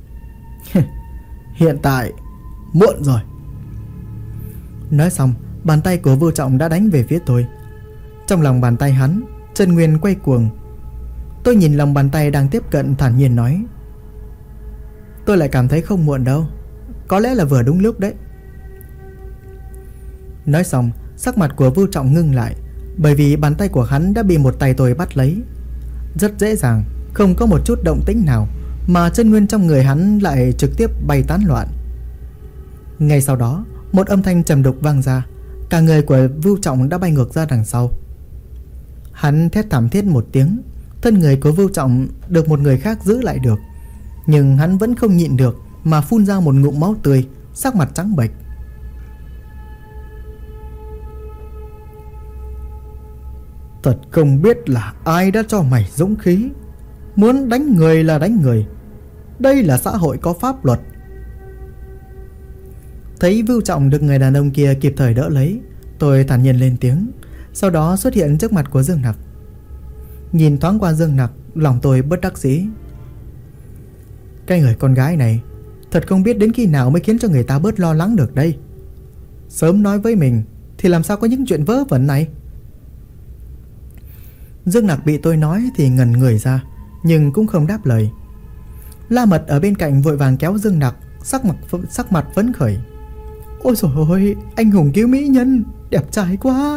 S1: Hiện tại muộn rồi. Nói xong, bàn tay của Vưu Trọng đã đánh về phía tôi. Trong lòng bàn tay hắn, chân nguyên quay cuồng. Tôi nhìn lòng bàn tay đang tiếp cận, thản nhiên nói. Tôi lại cảm thấy không muộn đâu, có lẽ là vừa đúng lúc đấy. Nói xong, sắc mặt của Vưu Trọng ngưng lại, bởi vì bàn tay của hắn đã bị một tay tôi bắt lấy. Rất dễ dàng, không có một chút động tĩnh nào, mà chân nguyên trong người hắn lại trực tiếp bay tán loạn. Ngay sau đó, một âm thanh trầm đục vang ra. Cả người của Vưu Trọng đã bay ngược ra đằng sau. Hắn thét thảm thiết một tiếng. Thân người của Vưu Trọng được một người khác giữ lại được, nhưng hắn vẫn không nhịn được mà phun ra một ngụm máu tươi, sắc mặt trắng bệch. Thật không biết là ai đã cho mày dũng khí. Muốn đánh người là đánh người. Đây là xã hội có pháp luật. Thấy Vưu Trọng được người đàn ông kia kịp thời đỡ lấy, tôi thản nhiên lên tiếng. Sau đó xuất hiện trước mặt của Dương Nặc. Nhìn thoáng qua Dương Nặc, lòng tôi bất đắc dĩ. Cái người con gái này thật không biết đến khi nào mới khiến cho người ta bớt lo lắng được đây. Sớm nói với mình thì làm sao có những chuyện vớ vẩn này. Dương Nặc bị tôi nói thì ngẩn người ra, nhưng cũng không đáp lời. La Mật ở bên cạnh vội vàng kéo Dương Nặc, sắc mặt phấn khởi. Ôi dồi ôi, anh hùng cứu mỹ nhân, đẹp trai quá.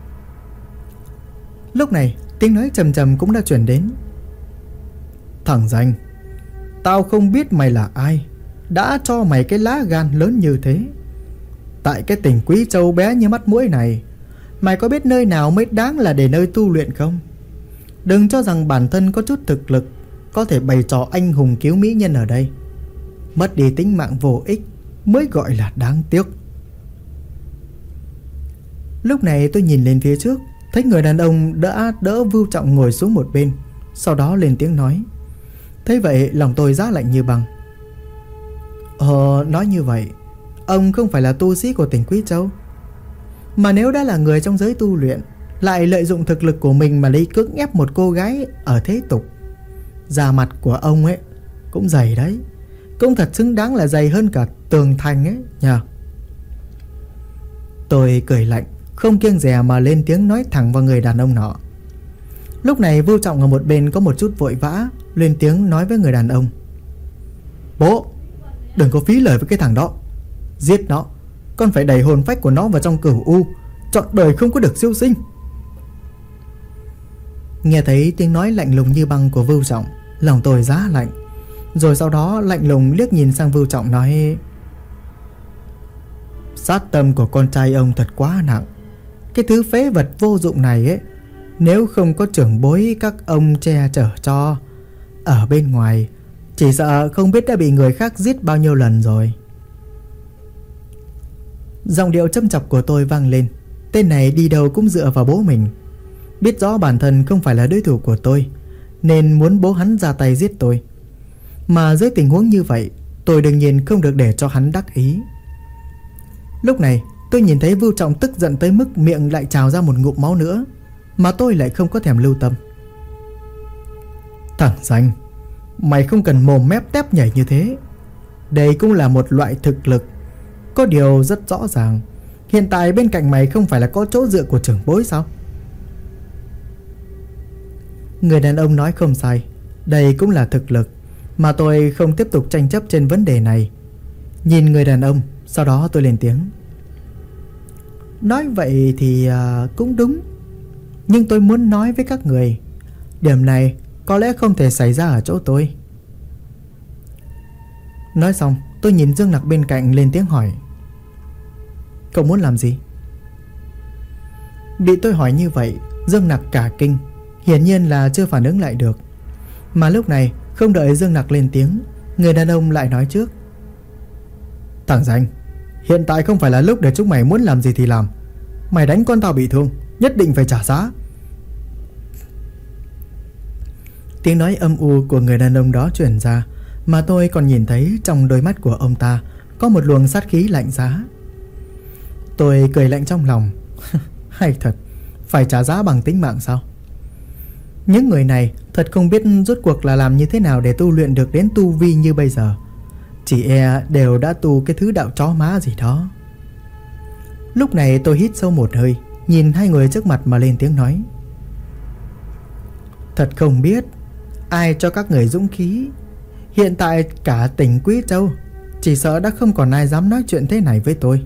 S1: Lúc này tiếng nói trầm trầm cũng đã truyền đến. Thằng danh, tao không biết mày là ai, đã cho mày cái lá gan lớn như thế. Tại cái tỉnh Quý Châu bé như mắt muỗi này, mày có biết nơi nào mới đáng là để nơi tu luyện không? Đừng cho rằng bản thân có chút thực lực có thể bày trò anh hùng cứu mỹ nhân ở đây. Mất đi tính mạng vô ích mới gọi là đáng tiếc. Lúc này tôi nhìn lên phía trước, thấy người đàn ông đã đỡ Vưu Trọng ngồi xuống một bên, sau đó lên tiếng nói. Thế vậy lòng tôi giá lạnh như băng. Nói như vậy, ông không phải là tu sĩ của tỉnh Quý Châu. Mà nếu đã là người trong giới tu luyện, lại lợi dụng thực lực của mình mà lấy cưỡng ép một cô gái ở thế tục, da mặt của ông ấy cũng dày đấy. Cũng thật xứng đáng là dày hơn cả tường thành ấy nhờ. Tôi cười lạnh, không kiêng dè mà lên tiếng nói thẳng vào người đàn ông nọ. Lúc này Vưu Trọng ở một bên có một chút vội vã, lên tiếng nói với người đàn ông. Bố, đừng có phí lời với cái thằng đó. Giết nó, con phải đẩy hồn phách của nó vào trong cửu u, trọn đời không có được siêu sinh. Nghe thấy tiếng nói lạnh lùng như băng của Vưu Trọng, lòng tôi giá lạnh. Rồi sau đó lạnh lùng liếc nhìn sang Vưu Trọng nói. Sát tâm của con trai ông thật quá nặng. Cái thứ phế vật vô dụng này ấy, nếu không có trưởng bối các ông che chở cho, ở bên ngoài chỉ sợ không biết đã bị người khác giết bao nhiêu lần rồi. Giọng điệu châm chọc của tôi vang lên. Tên này đi đâu cũng dựa vào bố mình. Biết rõ bản thân không phải là đối thủ của tôi, nên muốn bố hắn ra tay giết tôi. Mà dưới tình huống như vậy, tôi đương nhiên không được để cho hắn đắc ý. Lúc này tôi nhìn thấy Vưu Trọng tức giận tới mức miệng lại trào ra một ngụm máu nữa, mà tôi lại không có thèm lưu tâm. Thằng danh, mày không cần mồm mép tép nhảy như thế. Đây cũng là một loại thực lực. Có điều rất rõ ràng, hiện tại bên cạnh mày không phải là có chỗ dựa của trưởng bối sao? Người đàn ông nói không sai, đây cũng là thực lực. Mà tôi không tiếp tục tranh chấp trên vấn đề này. Nhìn người đàn ông, sau đó tôi lên tiếng. Nói vậy thì cũng đúng. Nhưng tôi muốn nói với các người, điểm này có lẽ không thể xảy ra ở chỗ tôi. Nói xong, tôi nhìn Dương Nặc bên cạnh lên tiếng hỏi. Cậu muốn làm gì? Bị tôi hỏi như vậy, Dương Nặc cả kinh, hiển nhiên là chưa phản ứng lại được. Mà lúc này không đợi Dương Nặc lên tiếng, người đàn ông lại nói trước. Thằng danh, hiện tại không phải là lúc để chúng mày muốn làm gì thì làm. Mày đánh con tao bị thương, nhất định phải trả giá. Tiếng nói âm u của người đàn ông đó truyền ra, mà tôi còn nhìn thấy trong đôi mắt của ông ta có một luồng sát khí lạnh giá. Tôi cười lạnh trong lòng. Hay thật, phải trả giá bằng tính mạng sao? Những người này thật không biết rốt cuộc là làm như thế nào để tu luyện được đến tu vi như bây giờ. Chỉ e đều đã tu cái thứ đạo chó má gì đó. Lúc này tôi hít sâu một hơi, nhìn hai người trước mặt mà lên tiếng nói. Thật không biết ai cho các người dũng khí. Hiện tại cả tỉnh Quý Châu chỉ sợ đã không còn ai dám nói chuyện thế này với tôi.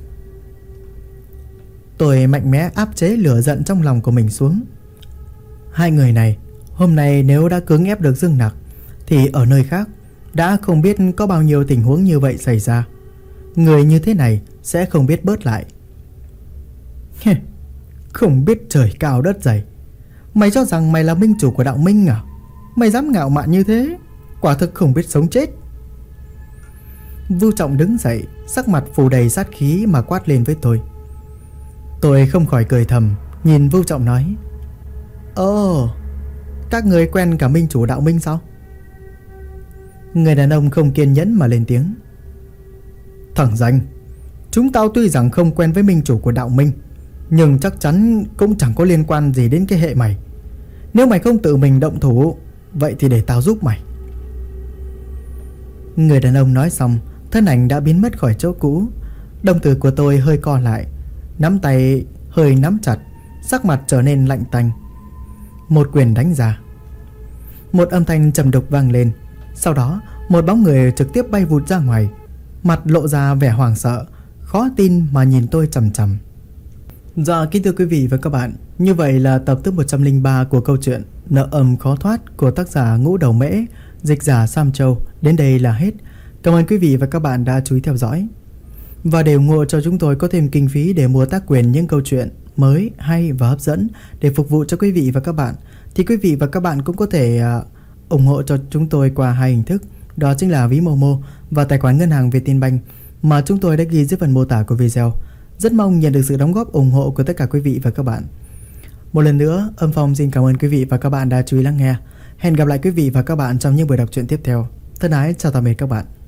S1: Tôi mạnh mẽ áp chế lửa giận trong lòng của mình xuống. Hai người này hôm nay nếu đã cưỡng ép được Dương Nặc, thì ở nơi khác đã không biết có bao nhiêu tình huống như vậy xảy ra. Người như thế này sẽ không biết bớt lại. Không biết trời cao đất dày. Mày cho rằng mày là minh chủ của đạo minh à? Mày dám ngạo mạn như thế, quả thực không biết sống chết. Vưu Trọng đứng dậy, sắc mặt phủ đầy sát khí mà quát lên với tôi. Tôi không khỏi cười thầm, nhìn Vưu Trọng nói: Ồ, các người quen cả minh chủ đạo minh sao? Người đàn ông không kiên nhẫn mà lên tiếng: Thằng danh, chúng tao tuy rằng không quen với minh chủ của đạo minh, nhưng chắc chắn cũng chẳng có liên quan gì đến cái hệ mày. Nếu mày không tự mình động thủ, vậy thì để tao giúp mày. Người đàn ông nói xong, thân ảnh đã biến mất khỏi chỗ cũ. Đồng tử của tôi hơi co lại, nắm tay hơi nắm chặt, sắc mặt trở nên lạnh tanh. Một quyền đánh ra. Một âm thanh trầm đục vang lên. Sau đó một bóng người trực tiếp bay vụt ra ngoài, mặt lộ ra vẻ hoảng sợ, khó tin mà nhìn tôi chằm chằm. Dạ kính thưa quý vị và các bạn, như vậy là tập thứ 103 của câu chuyện Nợ Âm Khó Thoát của tác giả Ngũ Đầu Mễ, dịch giả Sam Châu đến đây là hết. Cảm ơn quý vị và các bạn đã chú ý theo dõi. Và để ủng hộ cho chúng tôi có thêm kinh phí để mua tác quyền những câu chuyện mới, hay và hấp dẫn để phục vụ cho quý vị và các bạn, thì quý vị và các bạn cũng có thể ủng hộ cho chúng tôi qua hai hình thức. Đó chính là ví Momo và tài khoản ngân hàng Vietinbank mà chúng tôi đã ghi dưới phần mô tả của video. Rất mong nhận được sự đóng góp ủng hộ của tất cả quý vị và các bạn. Một lần nữa, Âm Phong xin cảm ơn quý vị và các bạn đã chú ý lắng nghe. Hẹn gặp lại quý vị và các bạn trong những buổi đọc truyện tiếp theo. Thân ái chào tạm biệt các bạn.